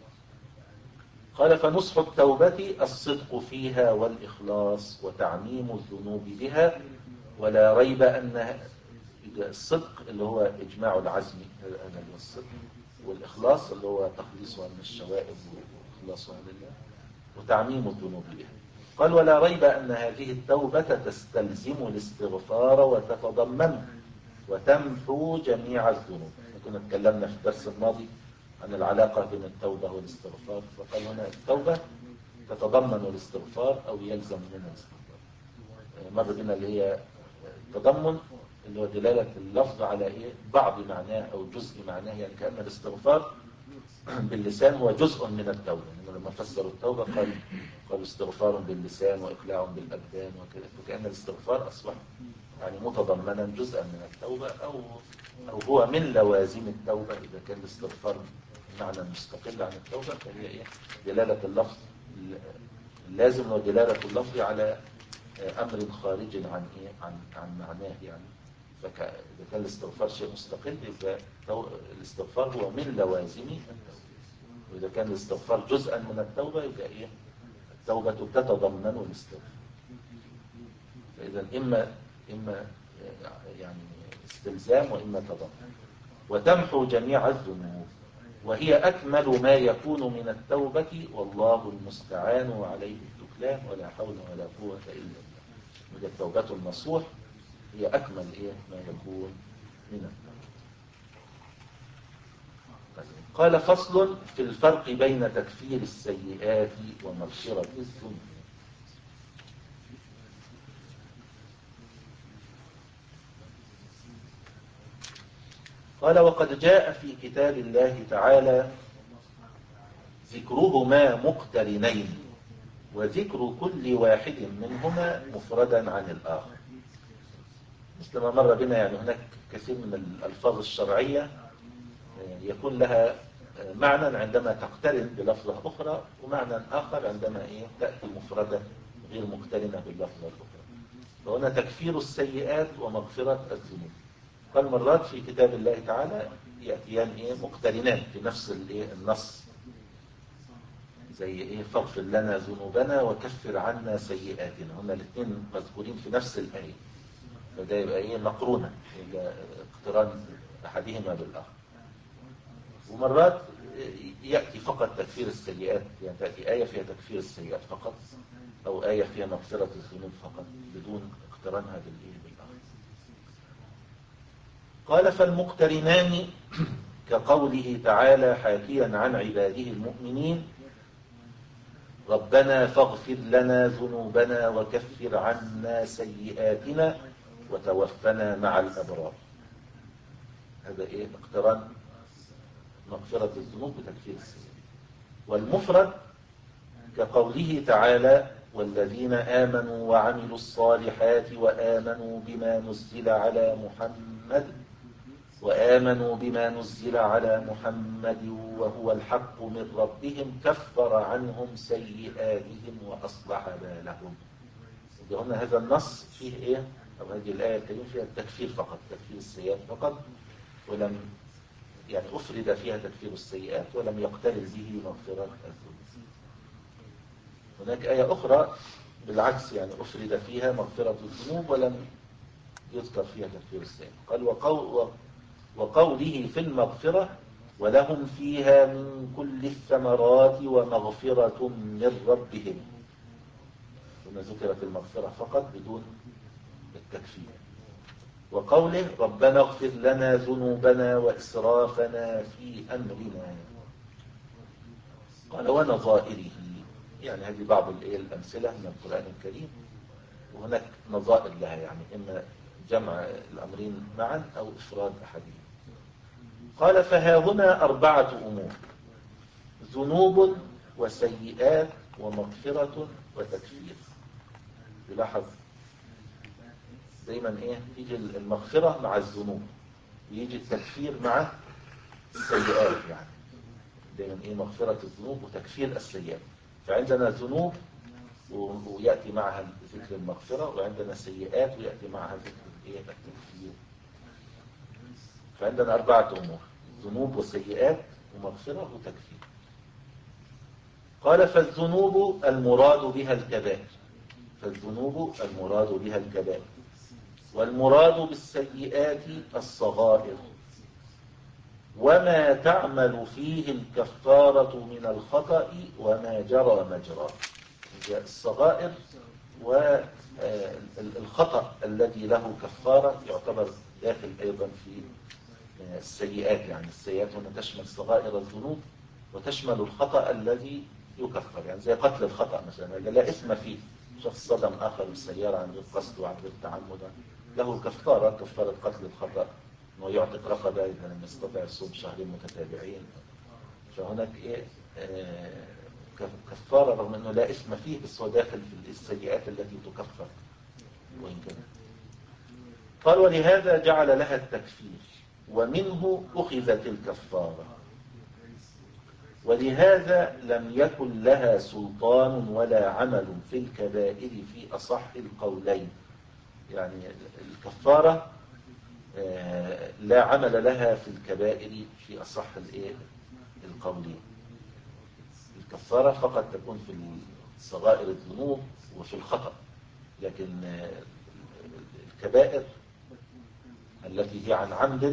قال فنصح التوبة الصدق فيها والإخلاص وتعميم الذنوب بها، ولا ريب أن الصدق اللي هو إجماع العزم هذا الصدق، والإخلاص اللي هو تخليصها من الشوائب وإخلاصها لله، وتعميم الذنوب بها. قال ولا ريب أن هذه التوبة تستلزم الاستغفار وتتضمن وتمحو جميع الذنوب. كنا تكلمنا في الدرس الماضي عن العلاقة بين التوبة والاستغفار، فقال هنا التوبة تتضمن الاستغفار أو يلزم منها الاستغفار. مر بنا اللي هي التضمن اللي هو دلالة اللفظ على إيه؟ بعض معناه أو جزء معناه، يعني كأن الاستغفار باللسان هو جزء من التوبة. يعني لما فسروا التوبة قال قالوا استغفار باللسان وإقلاع بالأبدان وكذا، فكأن الاستغفار أصبح يعني متضمنا جزءا من التوبة، أو أو هو من لوازم التوبة. إذا كان الاستغفار معنى مستقل عن التوبة فهي إيه؟ دلالة اللفظ اللازم ودلالة اللفظ على أمر خارج عن إيه؟ عن عن معناه يعني. فإذا كان الاستغفار شيء مستقل يبقى الاستغفار هو من لوازم التوبة، وإذا كان الاستغفار جزءا من التوبة يبقى إيه؟ التوبة تتضمن الاستغفار. فإذا إما إما يعني استلزام وإما تضمن. وتمحو جميع الذنوب، وهي أكمل ما يكون من التوبة، والله المستعان وعليه التكلان، ولا حول ولا قوة إلا بالله. وهي التوبة النصوح هي أكمل إيه ما يكون من التوبة. قال فصل في الفرق بين تكفير السيئات ومغفرة الذنوب. قال وقد جاء في كتاب الله تعالى ذكرهما مقترنين، وذكر كل واحد منهما مفردا عن الآخر. مثل ما مر بنا يعني هناك كثير من الألفاظ الشرعية يكون لها معنى عندما تقترن بلفظة أخرى، ومعنى آخر عندما إيه تأتي مفردة غير مقترنة باللفظة الأخرى. فهنا تكفير السيئات ومغفرة الذنوب. قال مرات في كتاب الله تعالى يأتيان إيه مقترنان في نفس الإيه النص، زي إيه فاغفر لنا ذنوبنا وكفر عنا سيئاتنا. هما الاثنين مذكورين في نفس الآية، فده يبقى إيه مقرونة إلى اقتران أحدهما بالآخر. ومرات يأتي فقط تكفير السيئات، يعني تأتي آية فيها تكفير السيئات فقط، أو آية فيها مغفرة الذنوب فقط بدون اقترانها بالإيه بالآخر. قال فالمقترنان كقوله تعالى حاكيا عن عباده المؤمنين ربنا فاغفر لنا ذنوبنا وكفر عنا سيئاتنا وتوفنا مع الأبرار. هذا إيه اقتران مغفرة الذنوب بتكفير السيئات. والمفرد كقوله تعالى والذين آمنوا وعملوا الصالحات وآمنوا بما نزل على محمد وآمنوا بما نزل على محمد وهو الحق من ربهم كفر عنهم سيئاتهم وأصلح بالهم. هنا هذا النص فيه إيه؟ أو هذه الآية الكريمة فيها التكفير فقط، تكفير السيئات فقط، ولم يعني أفرد فيها تكفير السيئات ولم يقترن به مغفرة الذنوب. هناك آية أخرى بالعكس يعني أفرد فيها مغفرة الذنوب ولم يذكر فيها تكفير السيئات. قال وقول وقوله في المغفرة ولهم فيها من كل الثمرات ومغفرة من ربهم. هنا ذكرت المغفرة فقط بدون التكفير. وقوله ربنا اغفر لنا ذنوبنا وإسرافنا في أمرنا. قال ونظائره، يعني هذه بعض الأمثلة من القرآن الكريم، وهناك نظائر لها، يعني إما جمع الأمرين معا أو إفراد أحدهم. قال فها هنا أربعة أمور: ذنوب وسيئات ومغفرة وتكفير. يلاحظ دايما ايه تيجي المغفرة مع الذنوب ويجي التكفير مع السيئات، يعني دايما ايه مغفرة الذنوب وتكفير السيئات. فعندنا ذنوب ويأتي معها ذكر المغفرة، وعندنا سيئات ويأتي معها ذكر ايه التكفير. فعندنا أربعة أمور: ذنوب وسيئات ومغفرة وتكفير. قال فالذنوب المراد بها الكبائر، فالذنوب المراد بها الكبائر، والمراد بالسيئات الصغائر، وما تعمل فيه الكفارة من الخطأ وما جرى مجراه. الصغائر والخطأ الذي له كفارة يعتبر داخل أيضا في السيئات. يعني السيئات هنا تشمل صغائر الذنوب وتشمل الخطأ الذي يكفر، يعني زي قتل الخطأ مثلا لا إثم فيه، شخص صدم آخر بالسيارة عن غير قصد وعن غير تعمد له كفارة، كفارة قتل الخطأ انه يعتق رقبة إذا لم يستطع الصوم شهرين متتابعين. فهناك إيه آه كفارة رغم أنه لا إثم فيه، بس هو داخل في السيئات التي تكفر وإن كان. قال ولهذا جعل لها التكفير ومنه أخذت الكفارة، ولهذا لم يكن لها سلطان ولا عمل في الكبائر في أصح القولين. يعني الكفارة لا عمل لها في الكبائر في أصح القولين. الكفارة فقط تكون في صغائر الذنوب وفي الخطأ، لكن الكبائر التي هي عن عمد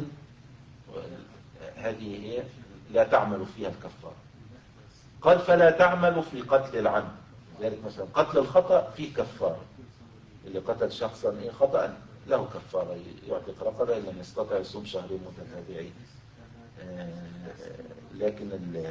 هذه هي لا تعمل فيها الكفارة. قال فلا تعمل في قتل العمد، لذلك مثلا قتل الخطأ فيه كفارة، اللي قتل شخصا إيه خطأ له كفارة، يعتق رقبة إن لم يستطع يصوم شهرين متتابعين. لكن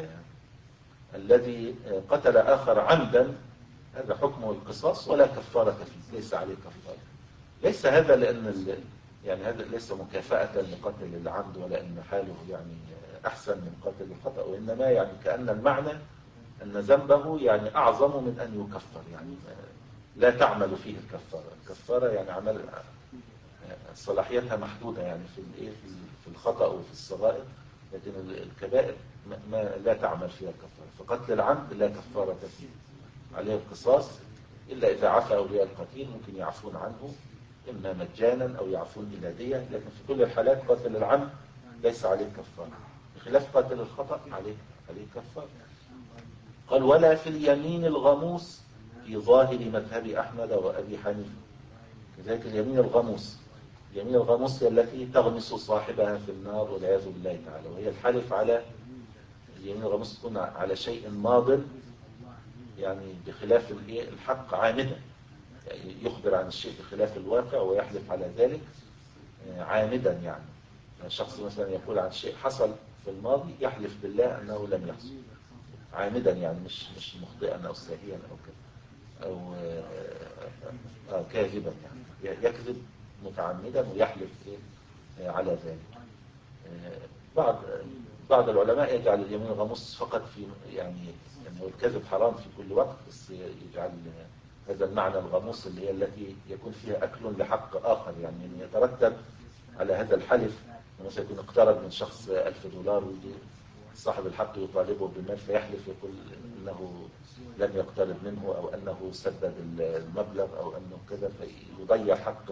الذي قتل آخر عمدا هذا حكمه القصاص ولا كفارة فيه، ليس عليه كفارة. ليس هذا لأن يعني هذا ليس مكافأة لقتل العمد ولا أن حاله يعني أحسن من قتل الخطأ، وإنما يعني كأن المعنى أن ذنبه يعني أعظم من أن يكفر، يعني لا تعمل فيه الكفارة. الكفارة يعني عمل صلاحيتها محدودة يعني في الايه في الخطأ وفي الصغائر، لكن الكبائر ما لا تعمل فيها الكفارة. فقتل العمد لا كفارة فيه، عليه القصاص إلا إذا عفى أولياء القتيل ممكن يعفون عنه إما مجانا أو يعفون إلى دية، لكن في كل الحالات قتل العمد ليس عليه كفارة، بخلاف قتل الخطأ عليه عليه كفارة. قال ولا في اليمين الغموس في ظاهر مذهب أحمد وأبي حنيفة. كذلك اليمين الغموس، اليمين الغموس هي التي تغمس صاحبها في النار والعياذ بالله تعالى، وهي الحلف على اليمين الغموس تكون على شيء ماض، يعني بخلاف الحق عامدا، يعني يخبر عن الشيء بخلاف الواقع ويحلف على ذلك عامدا. يعني شخص مثلا يقول عن شيء حصل في الماضي يحلف بالله أنه لم يحصل عامدا، يعني مش مش مخطئا أو ساهيا أو كذا أو آه كاذبا، يعني يكذب متعمدا ويحلف على ذلك. بعض بعض العلماء يجعل اليمين الغموس فقط في يعني يعني الكذب حرام في كل وقت، بس يجعل هذا المعنى الغموس اللي هي التي يكون فيها أكل لحق آخر، يعني يترتب على هذا الحلف مثلا يكون اقترض من شخص ألف دولار ويجي صاحب الحق يطالبه بالمال فيحلف يقول أنه لم يقترض منه أو أنه سدد المبلغ أو أنه كذا، فيضيع حق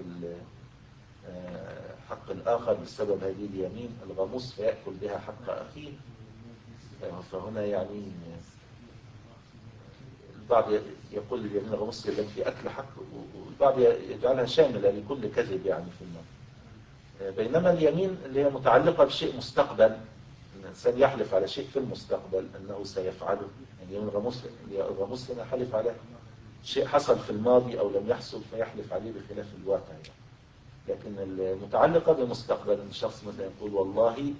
حق الآخر بسبب هذه اليمين الغموس فيأكل بها حق أخيه. فهنا يعني البعض يقول اليمين الغموس التي في أكل حق، والبعض يجعلها شاملة لكل كذب يعني في المال. بينما اليمين اللي هي متعلقة بشيء مستقبل، الإنسان يحلف على شيء في المستقبل أنه سيفعله، يعني اليمين الغموس الغموس هنا حلف على شيء حصل في الماضي أو لم يحصل فيحلف عليه بخلاف الواقع يعني. لكن المتعلقة بمستقبل، ان الشخص مثلا يقول والله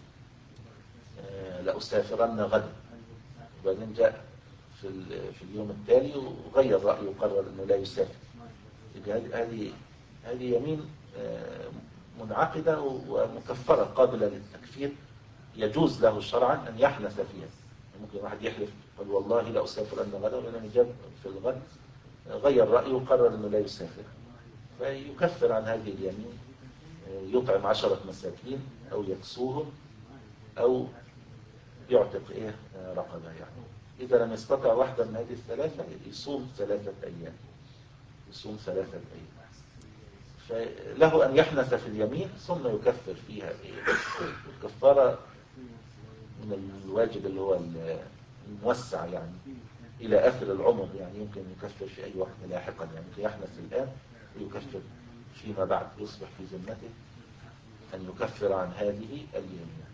لأسافرن غدا، وبعدين جاء في في اليوم التالي وغير رأيه وقرر انه لا يسافر، هذه هذه يمين منعقدة ومكفرة قابلة للتكفير، يجوز له شرعا ان يحنث فيها. ممكن واحد يحلف قال والله لأسافرن غدا، ولما جاء في الغد غير رأيه وقرر انه لا يسافر، فيكفر عن هذه اليمين، يطعم عشرة مساكين أو يكسوهم أو يعتق إيه رقبة يعني. إذا لم يستطع واحدة من هذه الثلاثة يصوم ثلاثة أيام يصوم ثلاثة أيام فله أن يحنث في اليمين ثم يكفر فيها إيه. الكفارة من الواجب اللي هو الموسع يعني إلى آخر العمر، يعني يمكن يكفر في أي وقت لاحقا، يعني يحنث الآن ويكفر فيما بعد، يصبح في ذمته أن يكفر عن هذه اليمين.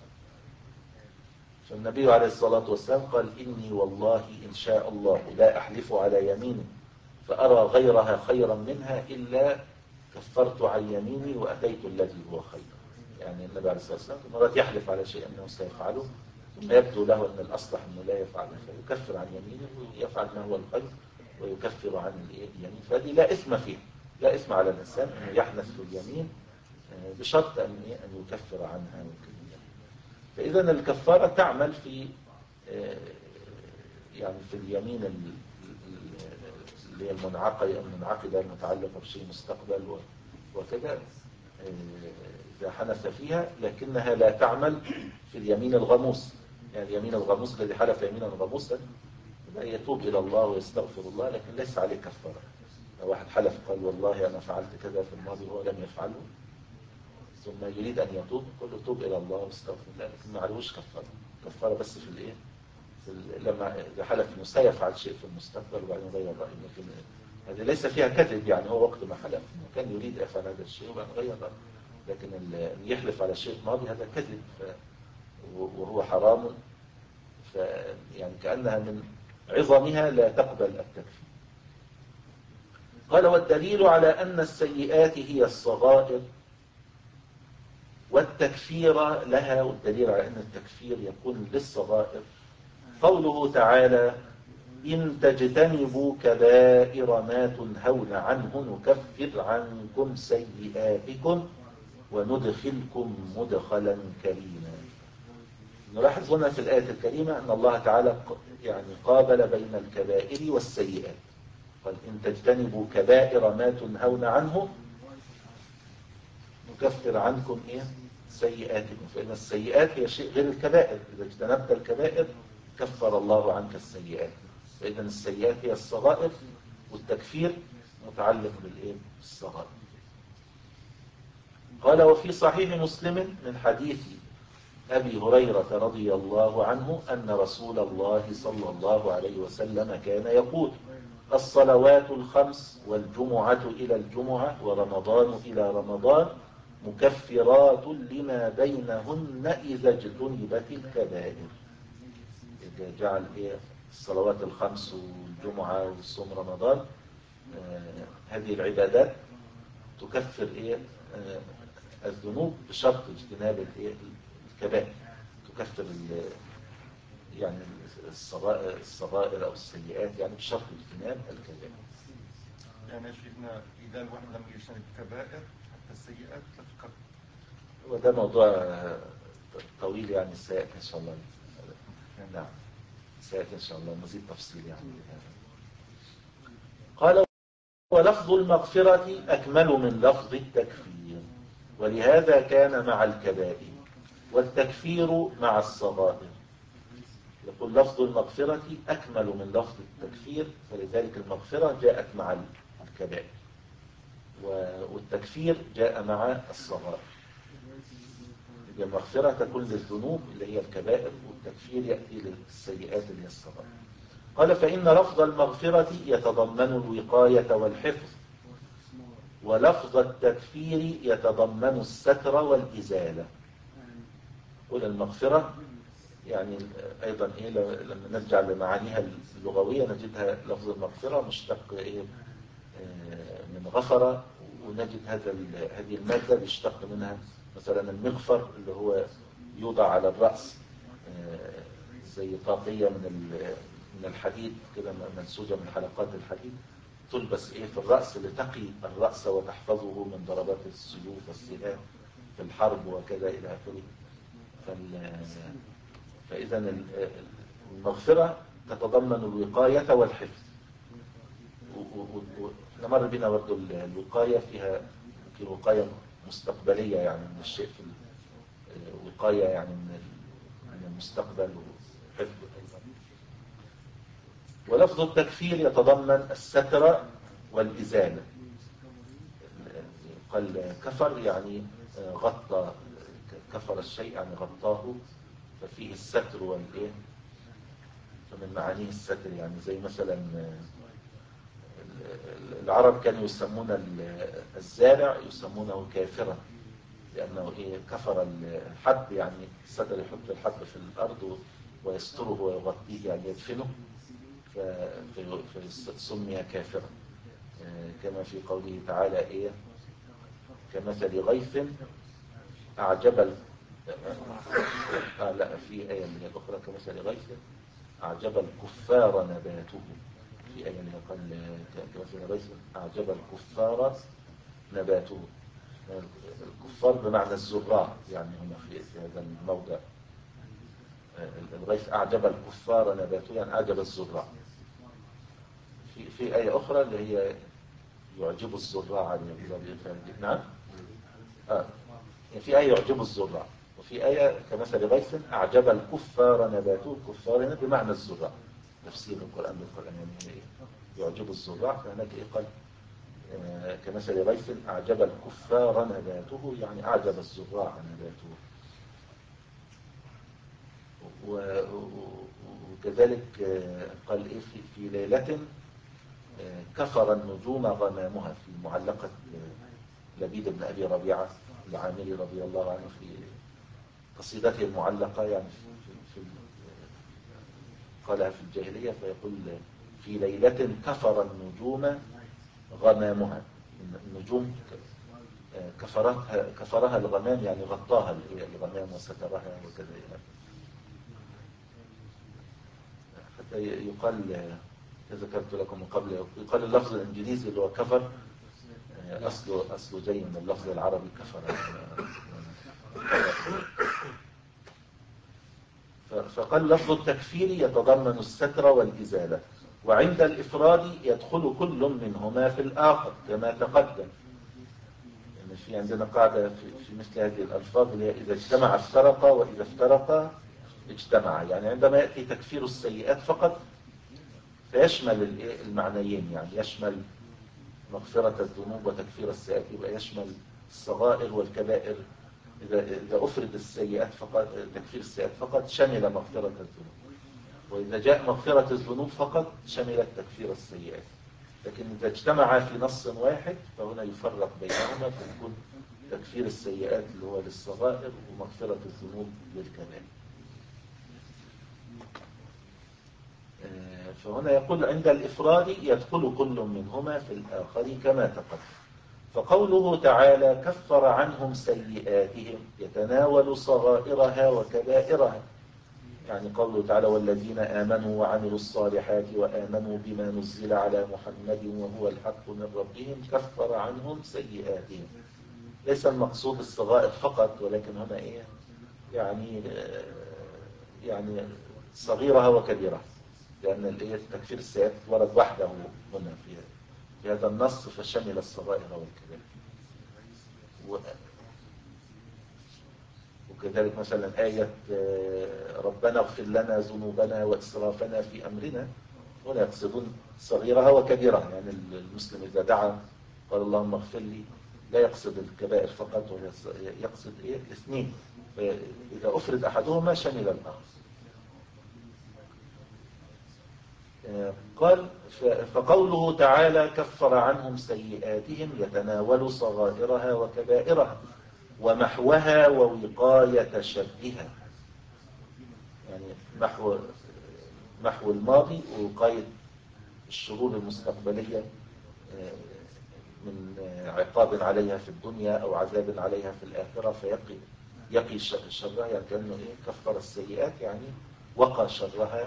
فالنبي عليه الصلاة والسلام قال إني والله إن شاء الله لا أحلف على يمين فأرى غيرها خيرا منها إلا كفرت عن يميني وأتيت الذي هو خير. يعني النبي عليه الصلاة والسلام مرات يحلف على شيء أنه سيفعله ثم يبدو له أن الأصلح أنه لا يفعله فيكفر عن يمينه ويفعل ما هو الخير ويكفر عن اليمين. فهذه لا إثم فيها، لا إثم على الإنسان أنه يحنث في اليمين بشرط أن أن يكفر عنها. فإذا الكفارة تعمل في يعني في اليمين اللي هي المنعقدة المنعقدة المتعلقة بشيء مستقبل وكذا إذا حنث فيها، لكنها لا تعمل في اليمين الغموس. يعني اليمين الغموس الذي حلف يمينا غموسا يتوب إلى الله ويستغفر الله لكن ليس عليه كفارة. لو واحد حلف قال والله أنا فعلت كذا في الماضي وهو لم يفعله ثم يريد أن يتوب يقول له توب إلى الله واستغفر الله، لكن ما عليهوش كفارة. كفارة بس في الإيه؟ في لما إذا حلف إنه سيفعل شيء في المستقبل وبعدين غير رأيه، لكن هذه ليس فيها كذب، يعني هو وقت ما حلف كان يريد يفعل هذا الشيء وبعدين غير رأيه. لكن اللي يحلف على شيء ماضي هذا كذب وهو حرام، يعني كأنها من عظمها لا تقبل التكفير. قال والدليل على أن السيئات هي الصغائر والتكفير لها، والدليل على أن التكفير يكون للصغائر قوله تعالى إن تجتنبوا كبائر ما تنهون عنه نكفر عنكم سيئاتكم وندخلكم مدخلا كريما. نلاحظ هنا في الآية الكريمة أن الله تعالى يعني قابل بين الكبائر والسيئات، قال إن تجتنبوا كبائر ما تنهون عنه نكفر عنكم إيه سيئاتكم. فإن السيئات هي شيء غير الكبائر، إذا اجتنبت الكبائر كفر الله عنك السيئات. فإذا السيئات هي الصغائر والتكفير متعلق بالإيه بالصغائر. قال وفي صحيح مسلم من حديث أبي هريرة رضي الله عنه أن رسول الله صلى الله عليه وسلم كان يقول الصلوات الخمس والجمعة إلى الجمعة ورمضان إلى رمضان مكفرات لما بينهن إذا اجتنبت الكبائر. إذا جعل إيه الصلوات الخمس والجمعة والصوم رمضان آه هذه العبادات تكفر إيه آه الذنوب بشرط اجتناب الإيه الكبائر، تكفر يعني الصغائر, الصغائر أو السيئات يعني بشرط اجتناب الكبائر. يعني شيخنا إذا الواحد لم يجتنب الكبائر حتى السيئات تذكر. وده موضوع طويل يعني سيأتي إن شاء الله. نعم سيأتي إن شاء الله مزيد تفصيل يعني. قال ولفظ المغفرة أكمل من لفظ التكفير. ولهذا كان مع الكبائر، والتكفير مع الصغائر. يقول لفظ المغفرة أكمل من لفظ التكفير، فلذلك المغفرة جاءت مع الكبائر، والتكفير جاء مع الصغائر. المغفرة تكون للذنوب اللي هي الكبائر، والتكفير يأتي للسيئات اللي هي الصغائر. قال فإن لفظ المغفرة يتضمن الوقاية والحفظ، ولفظ التكفير يتضمن الستر والإزالة. قل المغفرة يعني أيضا إيه لما نرجع لمعانيها اللغوية نجدها لفظ المغفرة مشتق إيه من غفر، ونجد هذا هذه المادة بيشتق منها مثلا المغفر اللي هو يوضع على الرأس زي طاقية من من الحديد كده منسوجة من حلقات الحديد، تلبس إيه في الرأس لتقي الرأس وتحفظه من ضربات السيوف والسهام في الحرب وكذا إلى آخره. فإذا المغفرة تتضمن الوقاية والحفظ. ونمر بنا برضه الوقاية فيها في وقاية مستقبلية يعني من الشيء، في الوقاية يعني من من المستقبل وحفظ أيضا. ولفظ التكفير يتضمن الستر والإزالة. قال كفر يعني غطى، كفر الشيء يعني غطاه، ففيه الستر والإيه، فمن معانيه الستر يعني زي مثلا العرب كانوا يسمون الزارع يسمونه كافرا، لأنه إيه كفر الحب، يعني الستر يحط الحب في الأرض ويستره ويغطيه يعني يدفنه، فسمي كافرا. كما في قوله تعالى إيه كمثل غيث أعجب ال... آه لا في آية من الأخرى كمثل غيث أعجب الكفار نباته، في آية اللي قال كمثل غيث أعجب الكفار نباته. الكفار بمعنى الزراع يعني هم في هذا الموضع. الغيث أعجب الكفار نباته يعني أعجب الزراع. في في آية أخرى اللي هي يعجب الزراع. نعم آه. في آية يعجب الزراع، وفي آية كمثل غيث أعجب الكفار نباته، الكفار بمعنى الزراع. تفسير القرآن بالقرآن يعني يعجب الزراع، فهناك إيه قال آه كمثل غيث أعجب الكفار نباته يعني أعجب الزراع نباته. وكذلك آه قال إيه في, في ليلة آه كفر النجوم غمامها، في معلقة آه لبيد بن أبي ربيعة العامري رضي الله عنه في قصيدته المعلقة يعني في, في قالها في الجاهلية، فيقول في ليلة كفر النجوم غمامها. النجوم كفرتها كفرها الغمام يعني غطاها الغمام وسترها وكذا. حتى يقال ذكرت لكم من قبل يقال اللفظ الإنجليزي اللي هو كفر أصله أصله جاي من اللفظ العربي كفر. فقال لفظ التكفير يتضمن الستر والإزالة، وعند الإفراد يدخل كل منهما في الآخر كما تقدم. يعني في عندنا قاعدة في, في مثل هذه الألفاظ اللي إذا اجتمع افترقا وإذا افترقا اجتمع. يعني عندما يأتي تكفير السيئات فقط فيشمل المعنيين، يعني يشمل مغفرة الذنوب وتكفير السيئات، يبقى يشمل الصغائر والكبائر. إذا إذا أفرد السيئات فقط تكفير السيئات فقط شمل مغفرة الذنوب، وإذا جاء مغفرة الذنوب فقط شملت تكفير السيئات. لكن إذا اجتمعا في نص واحد فهنا يفرق بينهما، فيكون تكفير السيئات اللي هو للصغائر ومغفرة الذنوب للكبائر. فهنا يقول عند الإفراد يدخل كل منهما في الآخر كما تقدم. فقوله تعالى كفر عنهم سيئاتهم يتناول صغائرها وكبائرها، يعني قوله تعالى والذين آمنوا وعملوا الصالحات وآمنوا بما نزل على محمد وهو الحق من ربهم كفر عنهم سيئاتهم. ليس المقصود الصغائر فقط، ولكن هنا إيه يعني يعني صغيرها وكبيرها، لأن الإيه تكفير السيئات ورد وحده هنا في في هذا النص فشمل الصغائر والكبائر. كذلك مثلا آية ربنا اغفر لنا ذنوبنا وإسرافنا في أمرنا، هنا يقصدون صغيرها وكبيرها. يعني المسلم إذا دعا قال اللهم اغفر لي لا يقصد الكبائر فقط، يقصد إيه الاثنين، إذا أفرد أحدهما شمل الآخر. قال فقوله تعالى كفر عنهم سيئاتهم يتناول صغائرها وكبائرها ومحوها ووقاية شرها، يعني محو محو الماضي ووقاية الشرور المستقبلية من عقاب عليها في الدنيا أو عذاب عليها في الآخرة، فيقي يقي شرها، يعني كأنه إيه كفر السيئات يعني وقى شرها.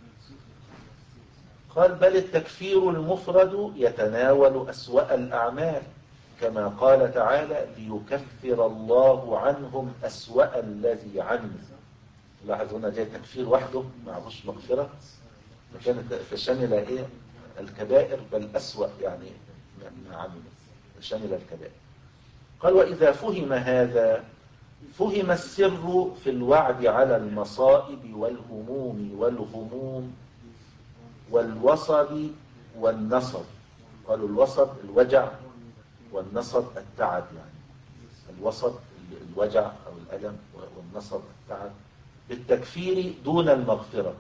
قال بل التكفير المفرد يتناول أسوأ الأعمال، كما قال تعالى ليكفر الله عنهم أسوأ الذي عملوا. لاحظ هنا جاء تكفير وحده معهوش مغفرة، فكانت فشمل ايه الكبائر بل أسوأ يعني ما عملوا، شمل الكبائر. قال وإذا فهم هذا فهم السر في الوعد على المصائب والهموم والغموم والوصب والنصب. قالوا الوصب الوجع والنصب التعب، يعني الوصب الوجع أو الألم والنصب التعب بالتكفير دون المغفرة،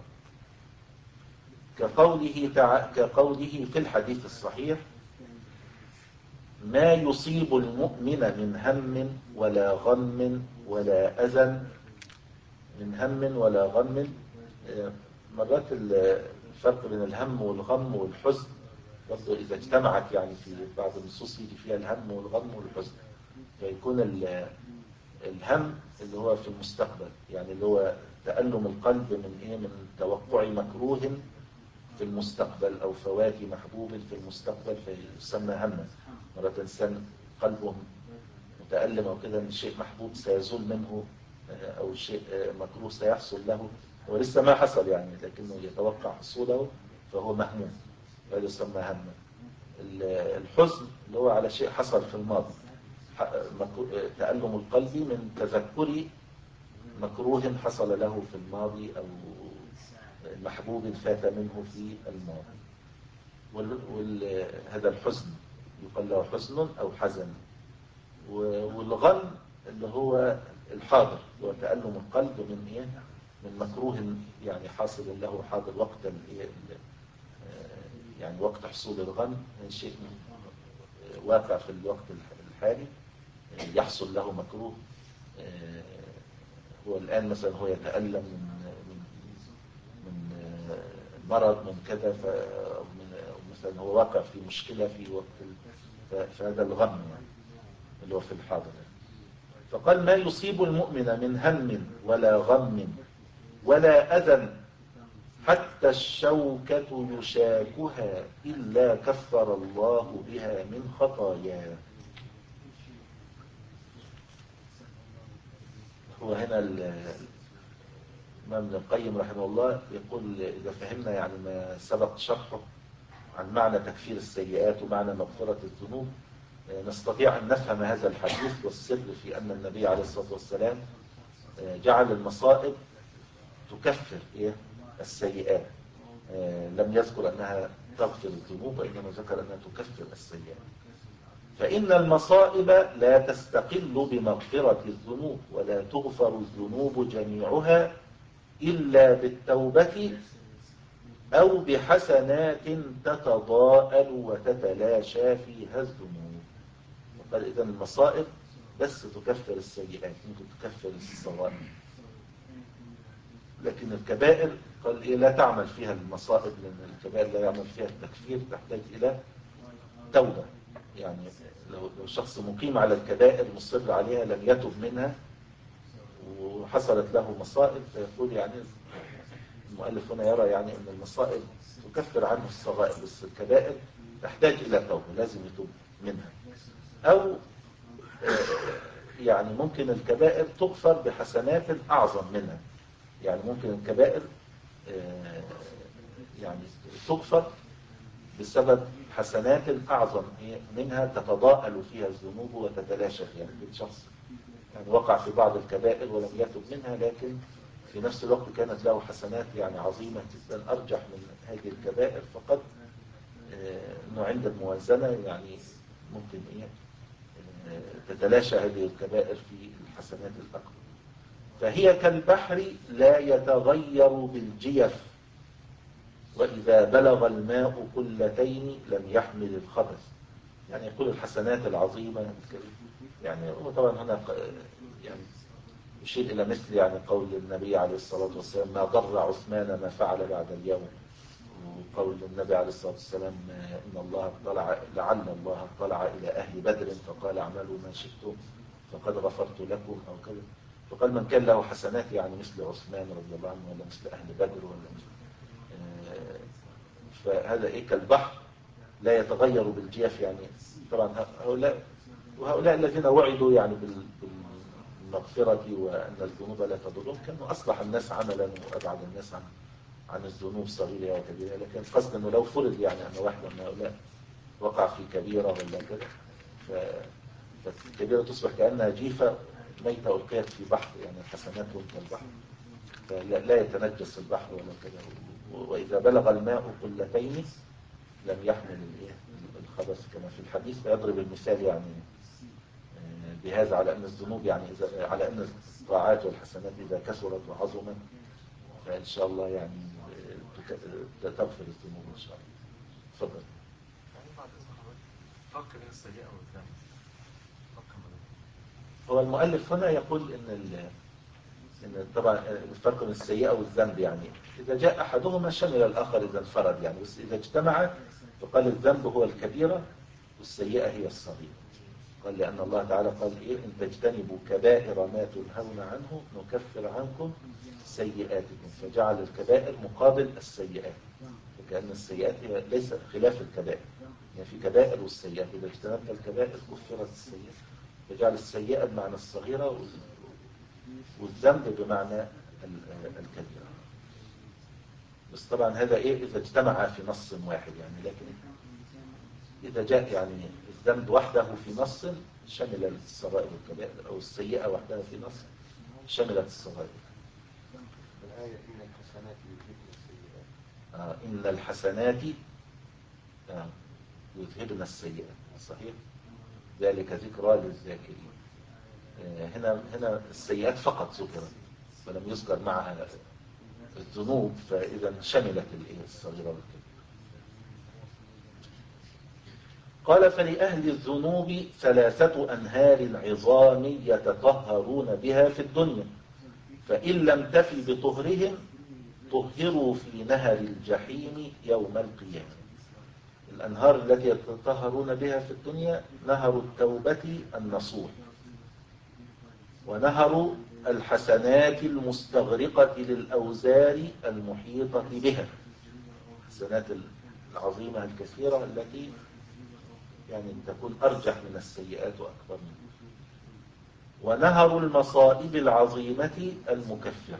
كقوله, تع... كقوله في الحديث الصحيح ما يصيب المؤمن من هم ولا غم ولا أذى، من هم ولا غم. مرات الفرق بين الهم والغم والحزن برضو إذا اجتمعت يعني في بعض النصوص يجي فيها الهم والغم والحزن، فيكون الهم اللي هو في المستقبل، يعني اللي هو تألم القلب من إيه من توقع مكروه في المستقبل أو فوات محبوب في المستقبل فيسمى هما. مرة إنسان قلبه متألم أو كده من شيء محبوب سيزول منه أو شيء مكروه سيحصل له ولسه ما حصل يعني لكنه يتوقع حصوله فهو مهموم، هذا يسمى هما. الحزن اللي هو على شيء حصل في الماضي، تألم القلب من تذكر مكروه حصل له في الماضي أو محبوب فات منه في الماضي. وهذا الحزن يقال له حزن أو حزن. والغم اللي هو الحاضر، هو تألم القلب من إيه من مكروه يعني حاصل له حاضر وقت يعني وقت حصول الغم، شيء واقع في الوقت الحالي يحصل له مكروه. هو الآن مثلا هو يتألم من من من مرض من كذا، مثلا هو واقع في مشكلة في وقت، فهذا الغم يعني اللي هو في الحاضر. فقال ما يصيب المؤمن من هم ولا غم ولا أذى حتى الشوكة يشاكها إلا كفر الله بها من خطاياه. هو هنا الإمام ابن القيم رحمه الله يقول إذا فهمنا يعني ما سبق شرحه عن معنى تكفير السيئات ومعنى مغفرة الذنوب نستطيع أن نفهم هذا الحديث والسر في أن النبي عليه الصلاة والسلام جعل المصائب تكفر إيه السيئات، لم يذكر أنها تغفر الذنوب وإنما ذكر أنها تكفر السيئات. فإن المصائب لا تستقل بمغفرة الذنوب ولا تغفر الذنوب جميعها إلا بالتوبة أو بحسنات تتضاءل وتتلاشى فيها الذنوب. وقال إذن المصائب بس تكفر السيئات، ممكن تكفر الصغائر، لكن الكبائر قال إيه لا تعمل فيها المصائب، لأن الكبائر لا يعمل فيها التكفير، تحتاج إلى توبة. يعني لو لو شخص مقيم على الكبائر مصر عليها لم يتب منها وحصلت له مصائب، فيقول يعني المؤلف هنا يرى يعني أن المصائب تكفر عنه الصغائر، بس الكبائر تحتاج إلى توبة لازم يتوب منها. أو يعني ممكن الكبائر تغفر بحسنات أعظم منها، يعني ممكن الكبائر يعني تغفر بسبب حسنات أعظم منها تتضاءل فيها الذنوب وتتلاشى فيها. يعني شخص يعني وقع في بعض الكبائر ولم يتب منها، لكن في نفس الوقت كانت له حسنات يعني عظيمة جدا أرجح من هذه الكبائر، فقد أنه عند الموازنة يعني ممكن إيه تتلاشى هذه الكبائر في الحسنات الأكبر. فهي كالبحر لا يتغير بالجيف، وإذا بلغ الماء قلتين لم يحمل الخبث. يعني يقول الحسنات العظيمة يعني هو طبعا هنا يعني يشير إلى مثل يعني قول النبي عليه الصلاة والسلام ما ضر عثمان ما فعل بعد اليوم، وقول النبي عليه الصلاة والسلام إن الله اطلع لعل الله اطلع إلى أهل بدر فقال اعملوا ما شئتم فقد غفرت لكم أو كذا. فقال من كان له حسنات يعني مثل عثمان رضي الله عنه ولا مثل أهل بدر ولا مثل فهذا إيه كالبحر لا يتغير بالجيف. يعني طبعا هؤلاء وهؤلاء الذين وعدوا يعني بالمغفرة وأن الذنوب لا تضرهم كانوا أصلح الناس عملا وأبعد الناس عن عن الذنوب صغيرة وكبيرة. لكن قصد أنه لو فرض يعني أن واحد من هؤلاء وقع في كبيرة ولا كذا فالكبيرة تصبح كأنها جيفة ميتة ألقيت في بحر، يعني حسناتهم كالبحر فلا يتنجس البحر ولا كذا. وإذا بلغ الماء قلتين لم يحمل الخبث كما في الحديث. فيضرب المثال يعني بهذا على أن الذنوب يعني إذا على أن الطاعات والحسنات إذا كثرت وعظمت فإن شاء الله يعني تغفر الذنوب إن شاء الله. تفضل. يعني بعد فرق بين السيئة والذنب. هو المؤلف هنا يقول إن إن طبعا الفرق بين السيئة والذنب يعني إذا جاء أحدهما شمل الآخر إذا انفرد يعني، بس إذا اجتمع فقال الذنب هو الكبيرة والسيئة هي الصغيرة. قال لأن الله تعالى قال إيه إن تجتنبوا كبائر ما تنهون عنه نكفر عنكم سيئاتكم، فجعل الكبائر مقابل السيئات، فكأن السيئات هي ليس خلاف الكبائر. يعني في كبائر والسيئات، إذا اجتنبت الكبائر كفرت السيئات، فجعل السيئة بمعنى الصغيرة والذنب بمعنى الكبيرة. بس طبعا هذا إيه إذا اجتمع في نص واحد يعني، لكن إذا جاء يعني الذنب وحده في نص شمل الصغائر والكبائر، أو السيئة وحدها في نص شملت الصغائر. الآية إن الحسنات يذهبن السيئات. آه إن الحسنات آه يذهبن السيئات، صحيح. ذلك ذكرى للذاكرين. آه هنا هنا السيئات فقط ذكرت فلم يذكر معها الذنوب، فإذا شملت الصغيرة والكبيرة. قال فلأهل الذنوب ثلاثة أنهار عظام يتطهرون بها في الدنيا، فإن لم تفي بطهرهم طهروا في نهر الجحيم يوم القيامة. الأنهار التي يتطهرون بها في الدنيا نهر التوبة النصوح، ونهر الحسنات المستغرقة للأوزار المحيطة بها، الحسنات العظيمة الكثيرة التي يعني تكون أرجح من السيئات وأكبر منها، ونهر المصائب العظيمة المكفرة.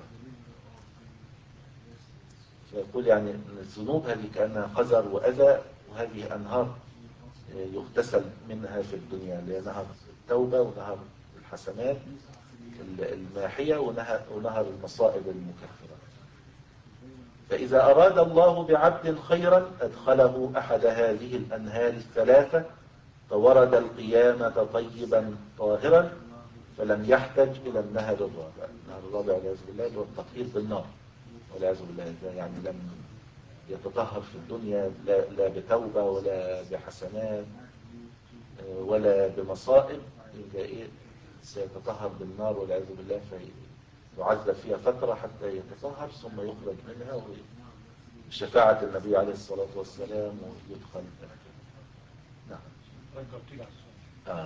فيقول يعني أن الذنوب هذه كأنها قذر وأذى، وهذه أنهار يغتسل منها في الدنيا، اللي هي نهر التوبة ونهر الحسنات الماحية ونهر المصائب المكفرة. فإذا أراد الله بعبد خيرا أدخله أحد هذه الأنهار الثلاثة فورد القيامة طيبا طاهرا فلم يحتج إلى النهر الرابع. النهر الرابع والعياذ بالله هو التطهير بالنار والعياذ بالله، يعني لم يتطهر في الدنيا لا, لا بتوبة ولا بحسنات ولا بمصائب، يبقى إيه سيتطهر بالنار والعياذ بالله، فيعذب فيها فترة حتى يتطهر ثم يخرج منها بشفاعة النبي عليه الصلاة والسلام ويدخل. نعم. آه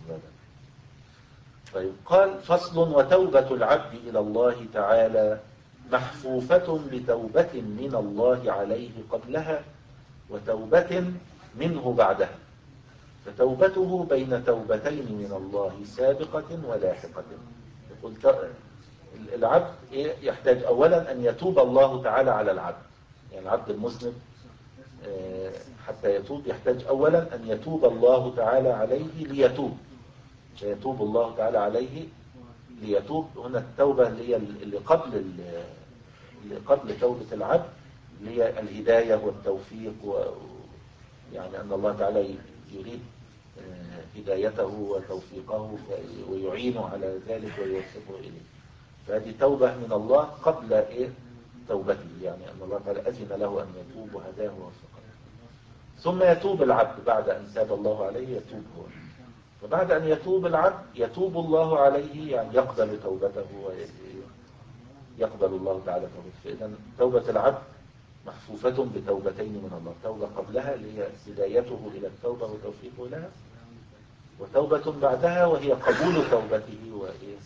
طيب. قال فصل وتوبة العبد إلى الله تعالى محفوفة بتوبة من الله عليه قبلها وتوبة منه بعدها، فتوبته بين توبتين من الله سابقة ولاحقة. يقول العبد يحتاج أولا أن يتوب الله تعالى على العبد، يعني العبد المذنب حتى يتوب يحتاج أولا أن يتوب الله تعالى عليه ليتوب، فيتوب الله تعالى عليه ليتوب. هنا التوبة اللي هي اللي قبل اللي قبل توبة العبد، اللي هي الهداية والتوفيق، و يعني أن الله تعالى يريد هدايته وتوفيقه ويعينه على ذلك ويوفقه إليه. فهذه توبة من الله قبل إيه توبته، يعني أن الله تعالى أذن له أن يتوب وهداه ووفقه. ثم يتوب العبد بعد أن تاب الله عليه، يتوب هو. فبعد أن يتوب العبد يتوب الله عليه، يعني يقبل توبته ويقبل الله تعالى توبته. فإذا توبة العبد محفوفة بتوبتين من الله، توبة قبلها اللي هي هدايته إلى التوبة وتوفيقه لها، وتوبة بعدها وهي قبول توبته وإيه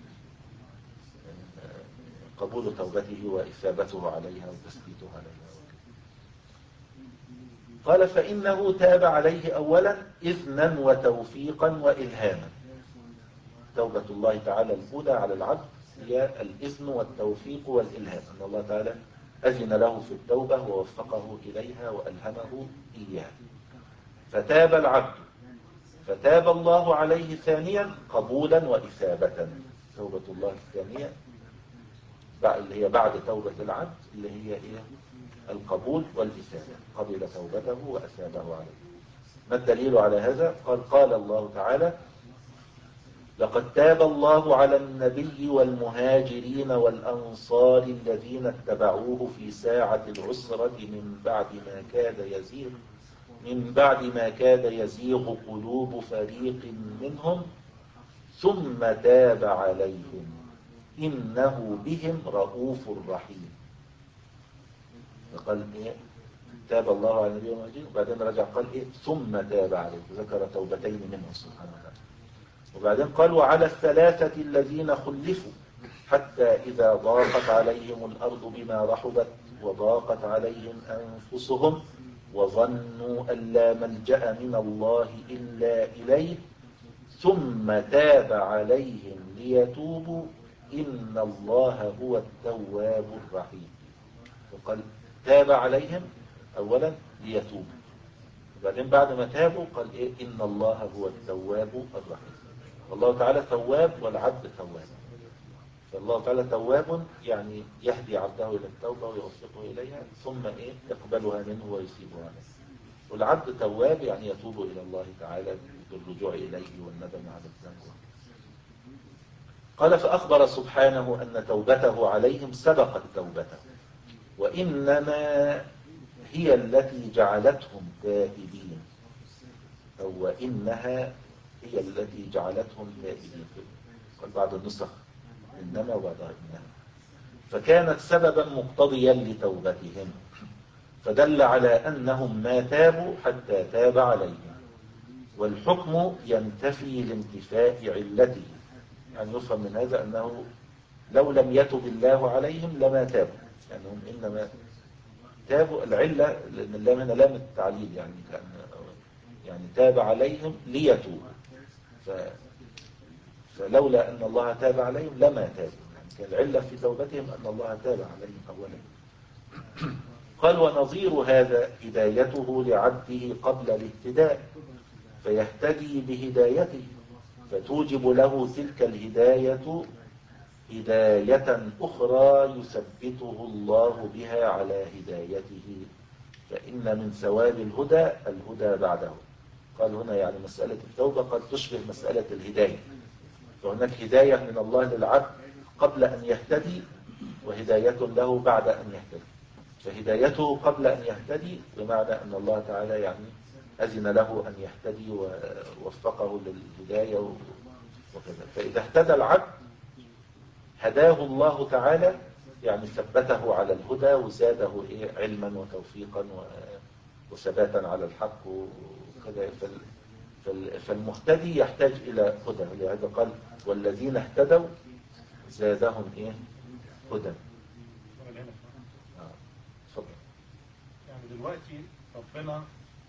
قبول توبته وإثابته عليها وتثبيته عليها. قال فإنه تاب عليه أولا إذنا وتوفيقا وإلهاما. توبة الله تعالى الأولى على العبد هي الإذن والتوفيق والإلهام، أن الله تعالى أذن له في التوبة ووفقه إليها وألهمه إياها. فتاب العبد فتاب الله عليه ثانيا قبولا وإثابة. توبة الله الثانية اللي هي بعد توبة العبد اللي هي إيه؟ القبول والإثابة، قبل توبته وأثابه عليه. ما الدليل على هذا؟ قال قال الله تعالى لقد تاب الله على النبي والمهاجرين والأنصار الذين اتبعوه في ساعة العسرة من بعد ما كاد يزيغ من بعد ما كاد يزيغ قلوب فريق منهم ثم تاب عليهم إنه بهم رؤوف رحيم. قال إيه؟ تاب الله على النبي والمهاجرين، وبعدين رجع قال إيه؟ ثم تاب عليهم، ذكر توبتين منه سبحانه وتعالى. وبعدين قال وعلى الثلاثة الذين خلفوا حتى إذا ضاقت عليهم الأرض بما رحبت وضاقت عليهم أنفسهم وظنوا أن لا ملجأ من الله إلا إليه ثم تاب عليهم ليتوبوا إن الله هو التواب الرحيم. وقال تاب عليهم أولا ليتوبوا، وبعدين بعد ما تابوا قال إيه؟ إن الله هو التواب الرحيم. والله تعالى تواب والعبد تواب. فالله تعالى تواب يعني يهدي عبده إلى التوبة ويوفقه إليها ثم إيه؟ يقبلها منه ويثيبها عليه. والعبد تواب يعني يتوب إلى الله تعالى بالرجوع إليه والندم على الذنب. قال فأخبر سبحانه أن توبته عليهم سبقت توبته، وإنما هي التي جعلتهم تائبين، أو إنها هي التي جعلتهم تائبين. قال بعض النسخ إنما وبعضها إنها، فكانت سببا مقتضيا لتوبتهم، فدل على أنهم ما تابوا حتى تاب عليهم، والحكم ينتفي لانتفاء علته. يعني يفهم من هذا أنه لو لم يتب الله عليهم لما تابوا، يعني هم إنما تابوا العلة، لأن اللام هنا لام التعليل، يعني كأن يعني تاب عليهم ليتوبوا، ف... فلولا أن الله تاب عليهم لما تابوا، يعني كان العلة في توبتهم أن الله تاب عليهم أولا. قال ونظير هذا هدايته لعبده قبل الاهتداء فيهتدي بهدايته فتوجب له تلك الهداية هداية أخرى يثبته الله بها على هدايته، فإن من ثواب الهدى الهدى بعده. قال هنا يعني مسألة التوبة قد تشبه مسألة الهداية، فهناك هداية من الله للعبد قبل أن يهتدي وهداية له بعد أن يهتدي. فهدايته قبل أن يهتدي بمعنى أن الله تعالى يعني أذن له أن يهتدي ووفقه للهداية وكذا. فإذا اهتدى العبد هداه الله تعالى، يعني ثبته على الهدى وزاده إيه علما وتوفيقا وثباتا على الحق وكذا. فالمهتدي يحتاج إلى هدى، لهذا قال والذين اهتدوا زادهم إيه هدى. اتفضل. يعني دلوقتي ربنا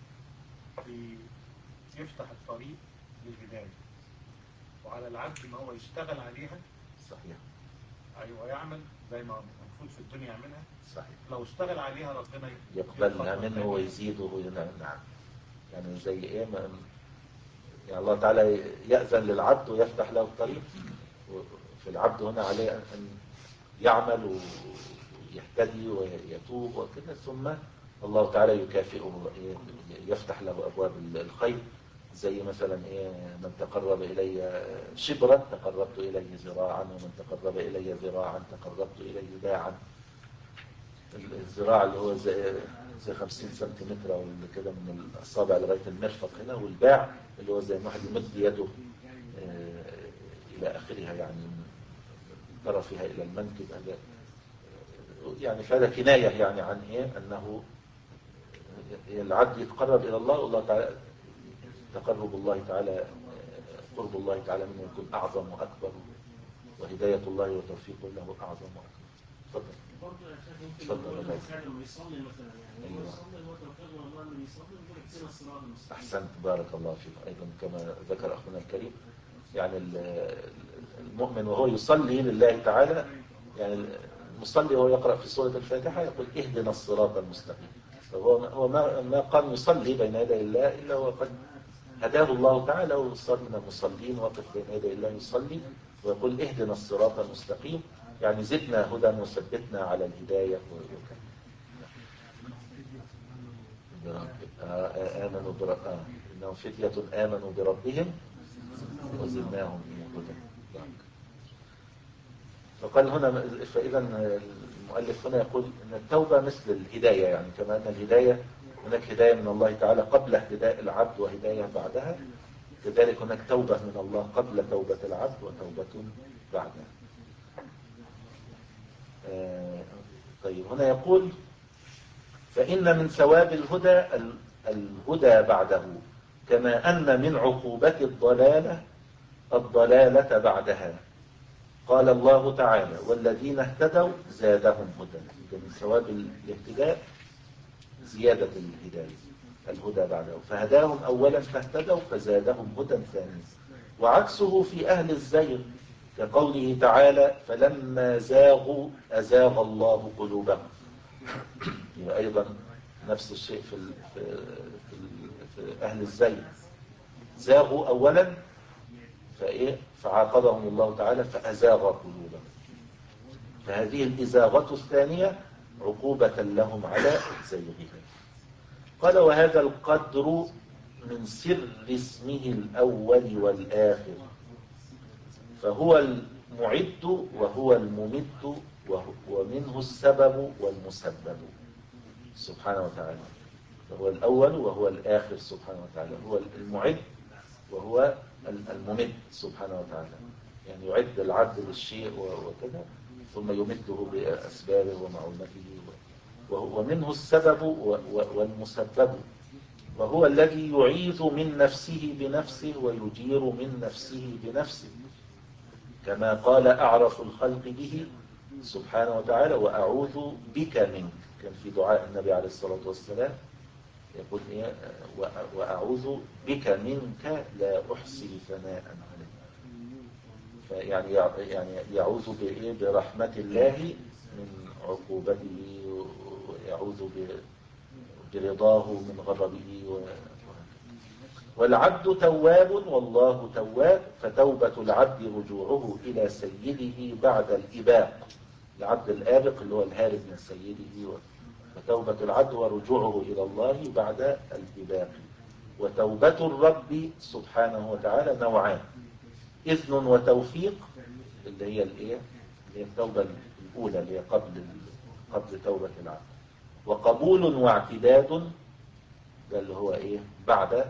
يفتح الطريق للهداية، وعلى العبد ان هو يشتغل عليها. صحيح. ايوه يعمل زي ما المفروض في الدنيا يعملها. صحيح. لو اشتغل عليها ربنا يقبلها منه ويزيده وينعم. نعم. يعني زي ايه ما يعني الله تعالى يأذن للعبد ويفتح له الطريق فالعبد هنا عليه أن يعمل ويهتدي ويتوب وكذا، ثم الله تعالى يكافئه، يفتح له أبواب الخير. زي مثلا إيه، من تقرب إلي شبرا تقربت إليه ذراعا، ومن تقرب إلي ذراعا تقربت إليه باعا. الذراع اللي هو زي زي خمسين سنتيمتر أو كده من الأصابع لغاية المرفق هنا، والباع اللي هو زي ما واحد يمد يده إلى آخرها، يعني من طرفها إلى المنكب. يعني فهذا كناية يعني عن إيه، أنه العبد يتقرب إلى الله، والله تعالى تقرب الله تعالى، قرب الله تعالى منه يكون أعظم وأكبر، وهداية الله وتوفيقه له أعظم وأكبر. تفضل. برضه يا شيخ ممكن اتفضل يقول يا الإنسان لما يصلي مثلا، يعني هو يصلي هو توفيق من الله إنه يصلي ويقول اهدنا الصراط المستقيم. أحسنت، بارك الله فيك. أيضا كما ذكر أخونا الكريم، يعني المؤمن وهو يصلي لله تعالى، يعني المصلي وهو يقرأ في سورة الفاتحة يقول اهدنا الصراط المستقيم. فهو هو ما ما قام يصلي بين يدي الله إلا وقد هداه الله تعالى وصار من المصلين، وقف بين يدي الله يصلي ويقول اهدنا الصراط المستقيم، يعني زدنا هدى وثبتنا على الهداية. آمنوا بربهم إنهم فتية آمنوا بربهم وزدناهم هدى. فقال هنا، فإذا المؤلف هنا يقول أن التوبة مثل الهداية، يعني كما أن الهداية هناك هداية من الله تعالى قبل هداية العبد وهداية بعدها، كذلك هناك توبة من الله قبل توبة العبد وتوبة بعدها. آه طيب هنا يقول فإن من ثواب الهدى الهدى بعده، كما أن من عقوبة الضلالة الضلالة بعدها. قال الله تعالى والذين اهتدوا زادهم هدى. من ثواب الاهتداء زيادة الهداية الهدى بعده، فهداهم أولا فاهتدوا فزادهم هدى ثانيا. وعكسه في أهل الزيغ كقوله تعالى فلما زاغوا أزاغ الله قلوبهم. يعني أيضا نفس الشيء في, في, في, في أهل الزيغ، زاغوا أولا فإيه فعاقبهم الله تعالى فأزاغ قلوبهم، فهذه الإزاغة الثانية عقوبة لهم على زيغهم. قال وهذا القدر من سر اسمه الأول والآخر، فهو المعد وهو الممد ومنه السبب والمسبب سبحانه وتعالى. فهو الأول وهو الآخر سبحانه وتعالى، هو المعد وهو الممد سبحانه وتعالى، يعني يعد العبد للشيء وكذا ثم يمده بأسبابه ومعونته، ومنه السبب والمسبب، وهو الذي يعيذ من نفسه بنفسه ويجير من نفسه بنفسه، كما قال أعرف الخلق به سبحانه وتعالى وأعوذ بك منك. كان في دعاء النبي عليه الصلاة والسلام يقول إيه وأعوذ بك منك لا أحصي ثناء عليك. فيعني يعني يعوذ بإيه برحمة الله من عقوبته، ويعوذ برضاه من غضبه. والعبد تواب والله تواب، فتوبة العبد رجوعه إلى سيده بعد الإباق. العبد الآبق اللي هو الهارب من سيده، وتوبة العبد ورجوعه إلى الله بعد الإباق. وتوبة الرب سبحانه وتعالى نوعان، إذن وتوفيق اللي هي الإيه اللي هي التوبة الأولى اللي هي قبل قبل توبة العبد، وقبول واعتداد ده اللي هو إيه بعد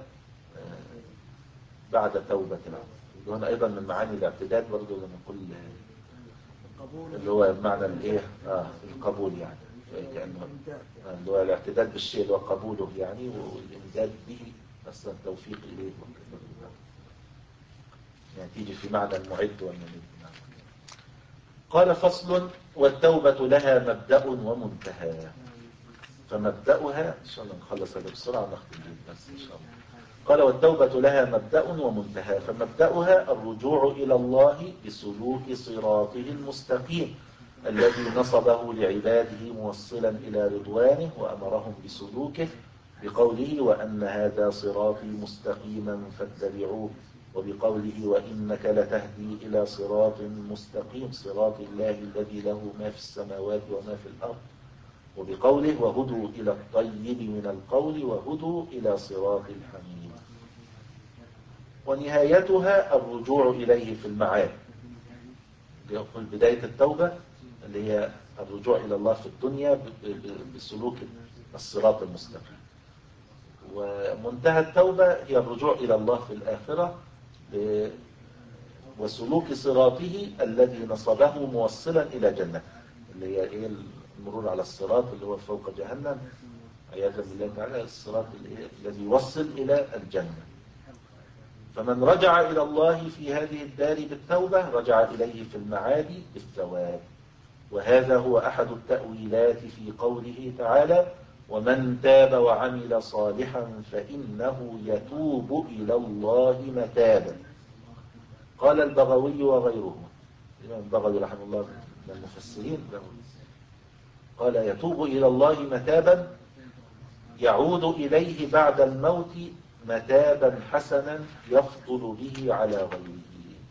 بعد توبة العبد. هنا أيضا من معاني الاعتداد برضو لما نقول اللي هو بمعنى الإيه آه القبول، يعني كأنه اللي هو الاعتداد بالشيء اللي هو قبوله يعني، والإمداد به أصلا التوفيق إليه وكذا، يعني تيجي في معنى المعد والممد. قال فصل والتوبة لها مبدأ ومنتهى. فمبدأها إن شاء الله نخلص هذا بسرعة ونختم به بس إن شاء الله. قال والتوبة لها مبدأ ومنتهى، فمبدأها الرجوع إلى الله بسلوك صراطه المستقيم الذي نصبه لعباده موصلا إلى رضوانه وأمرهم بسلوكه بقوله وأن هذا صراطي مستقيما فاتبعوه وبقوله وإنك لتهدي إلى صراط مستقيم صراط الله الذي له ما في السماوات وما في الأرض، وبقوله وهدوا إلى الطيب من القول وهدوا إلى صراط الحميد. ونهايتها الرجوع إليه في المعاد، يقول بداية التوبة اللي هي الرجوع إلى الله في الدنيا بسلوك الصراط المستقيم، ومنتهى التوبة هي الرجوع إلى الله في الآخرة وسلوك صراطه الذي نصبه موصلا إلى جنة، اللي هي إيه المرور على الصراط اللي هو فوق جهنم عياذا بالله تعالى، الصراط الذي يوصل إلى الجنة. فمن رجع إلى الله في هذه الدار بالتوبة رجع إليه في المعاد بالثواب. وهذا هو أحد التأويلات في قوله تعالى ومن تاب وعمل صالحا فإنه يتوب إلى الله متابا. قال البغوي وغيره، الإمام البغوي رحمه الله من المفسرين قال يتوب إلى الله متابا يعود إليه بعد الموت متابا حسنا يفضل به على غيره.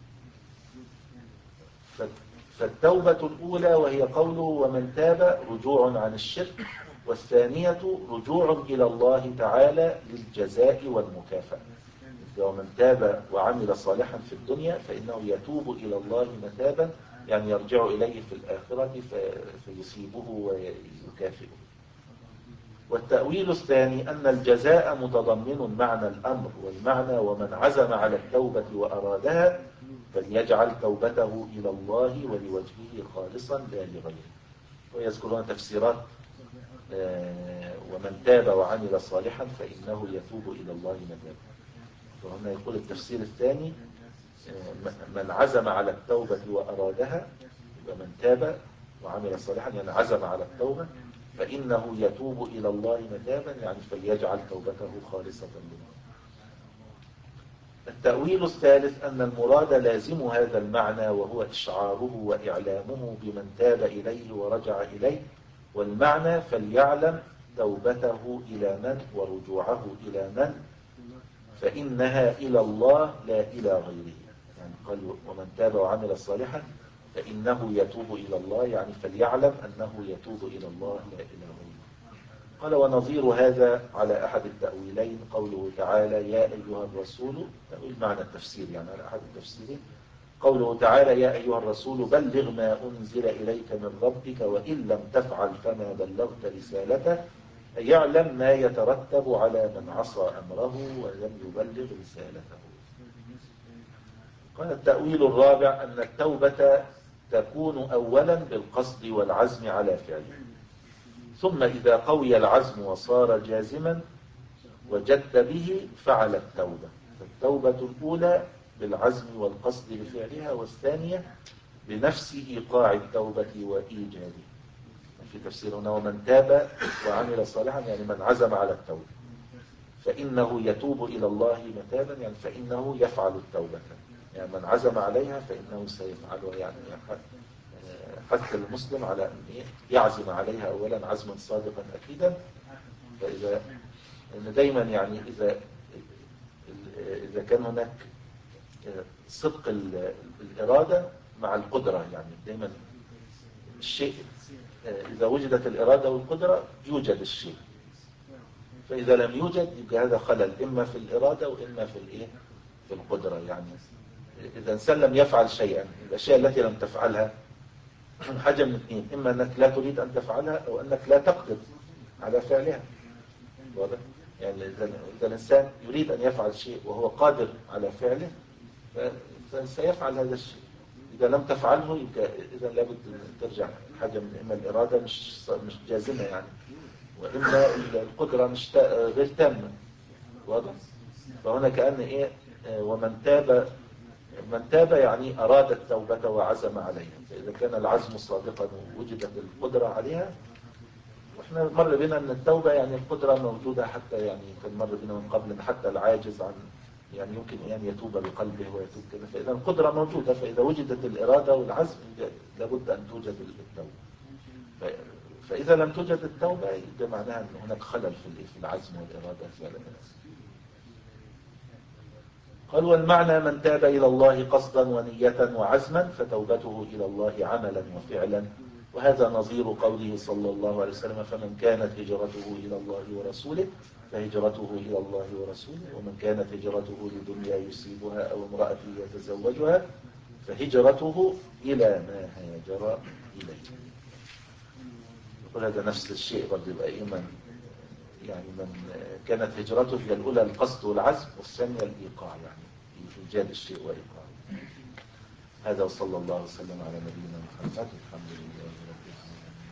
فالتوبة الأولى وهي قوله ومن تاب رجوع عن الشرك، والثانية رجوع إلى الله تعالى للجزاء والمكافأة. ومن تاب وعمل صالحا في الدنيا فإنه يتوب إلى الله متابا، يعني يرجع إليه في الآخرة فيصيبه ويكافئه. والتأويل الثاني أن الجزاء متضمن معنى الأمر، والمعنى ومن عزم على التوبة وأرادها فليجعل توبته إلى الله ولوجهه خالصا لا لغيره. ويذكرون تفسيرات ومن تاب وعمل صالحا فإنه يتوب إلى الله متابا. وهنا يقول التفسير الثاني من عزم على التوبة وأرادها، ومن تاب وعمل صالحا يعني عزم على التوبة فإنه يتوب إلى الله متابا، يعني فليجعل توبته خالصة لله. التأويل الثالث أن المراد لازم هذا المعنى وهو إشعاره وإعلامه بمن تاب إليه ورجع إليه، والمعنى فليعلم توبته إلى من ورجوعه إلى من فإنها إلى الله لا إلى غيره. يعني قال ومن تاب وعمل صالحا فإنه يتوب إلى الله، يعني فليعلم أنه يتوب إلى الله لا إلى غيره. قال ونظير هذا على أحد التأويلين قوله تعالى يا أيها الرسول، تأويل معنى التفسير يعني على أحد التفسيرين، قوله تعالى يا أيها الرسول بلغ ما أنزل إليك من ربك وإن لم تفعل فما بلغت رسالته، يعلم ما يترتب على من عصى أمره ولم يبلغ رسالته. قال التأويل الرابع أن التوبة تكون أولا بالقصد والعزم على فعله، ثم إذا قوي العزم وصار جازما وجد به فعل التوبة. فالتوبة الأولى بالعزم والقصد لفعلها، والثانية بنفس إيقاع التوبة وإيجادها. في تفسير هنا ومن تاب وعمل صالحا يعني من عزم على التوبة فإنه يتوب إلى الله متابا، يعني فإنه يفعل التوبة، يعني من عزم عليها فإنه سيفعلها. يعني حث المسلم على أن يعزم عليها أولا عزما صادقا أكيدا. فإذا إن دايما يعني إذا إذا كان هناك صدق الإرادة مع القدرة، يعني دايما الشيء إذا وجدت الإرادة والقدرة يوجد الشيء، فإذا لم يوجد يبقى هذا خلل إما في الإرادة وإما في الإيه في القدرة. يعني إذا إنسان لم يفعل شيئا، الأشياء التي لم تفعلها حاجة من اثنين، إما أنك لا تريد أن تفعلها أو أنك لا تقدر على فعلها. واضح؟ يعني إذا الإنسان يريد أن يفعل شيء وهو قادر على فعله فسيفعل هذا الشيء. إذا لم تفعله يبقى إذا لابد أن ترجع حاجة من إما الإرادة مش مش جازمة يعني، وإما القدرة مش غير تامة. واضح؟ فهنا كأن إيه ومن تاب من تاب يعني أراد التوبة وعزم عليها، فإذا كان العزم صادقا ووجدت القدرة عليها. وإحنا مر بنا أن التوبة يعني القدرة موجودة، حتى يعني كان مر بنا من قبل حتى العاجز عن يعني يمكن أن يتوب بقلبه ويتوب كذا، فإذا القدرة موجودة، فإذا وجدت الإرادة والعزم لابد أن توجد التوبة. فإذا لم توجد التوبة يبقى معناها أن هناك خلل في العزم والإرادة فعلا. قال والمعنى من تاب إلى الله قصدا ونية وعزما فتوبته إلى الله عملا وفعلا، وهذا نظير قوله صلى الله عليه وسلم فمن كانت هجرته إلى الله ورسوله فهجرته إلى الله ورسوله، ومن كانت هجرته لدنيا يصيبها أو امرأة يتزوجها فهجرته إلى ما هاجر إليه. يقول هذا نفس الشيء برضه، يبقى إيمان يعني من كانت هجرته هي الأولى القصد والعزم، والثانية الإيقاع، يعني إيجاد الشيء وإيقاعه. هذا وصلى الله وسلم على نبينا محمد. الحمد لله رب العالمين.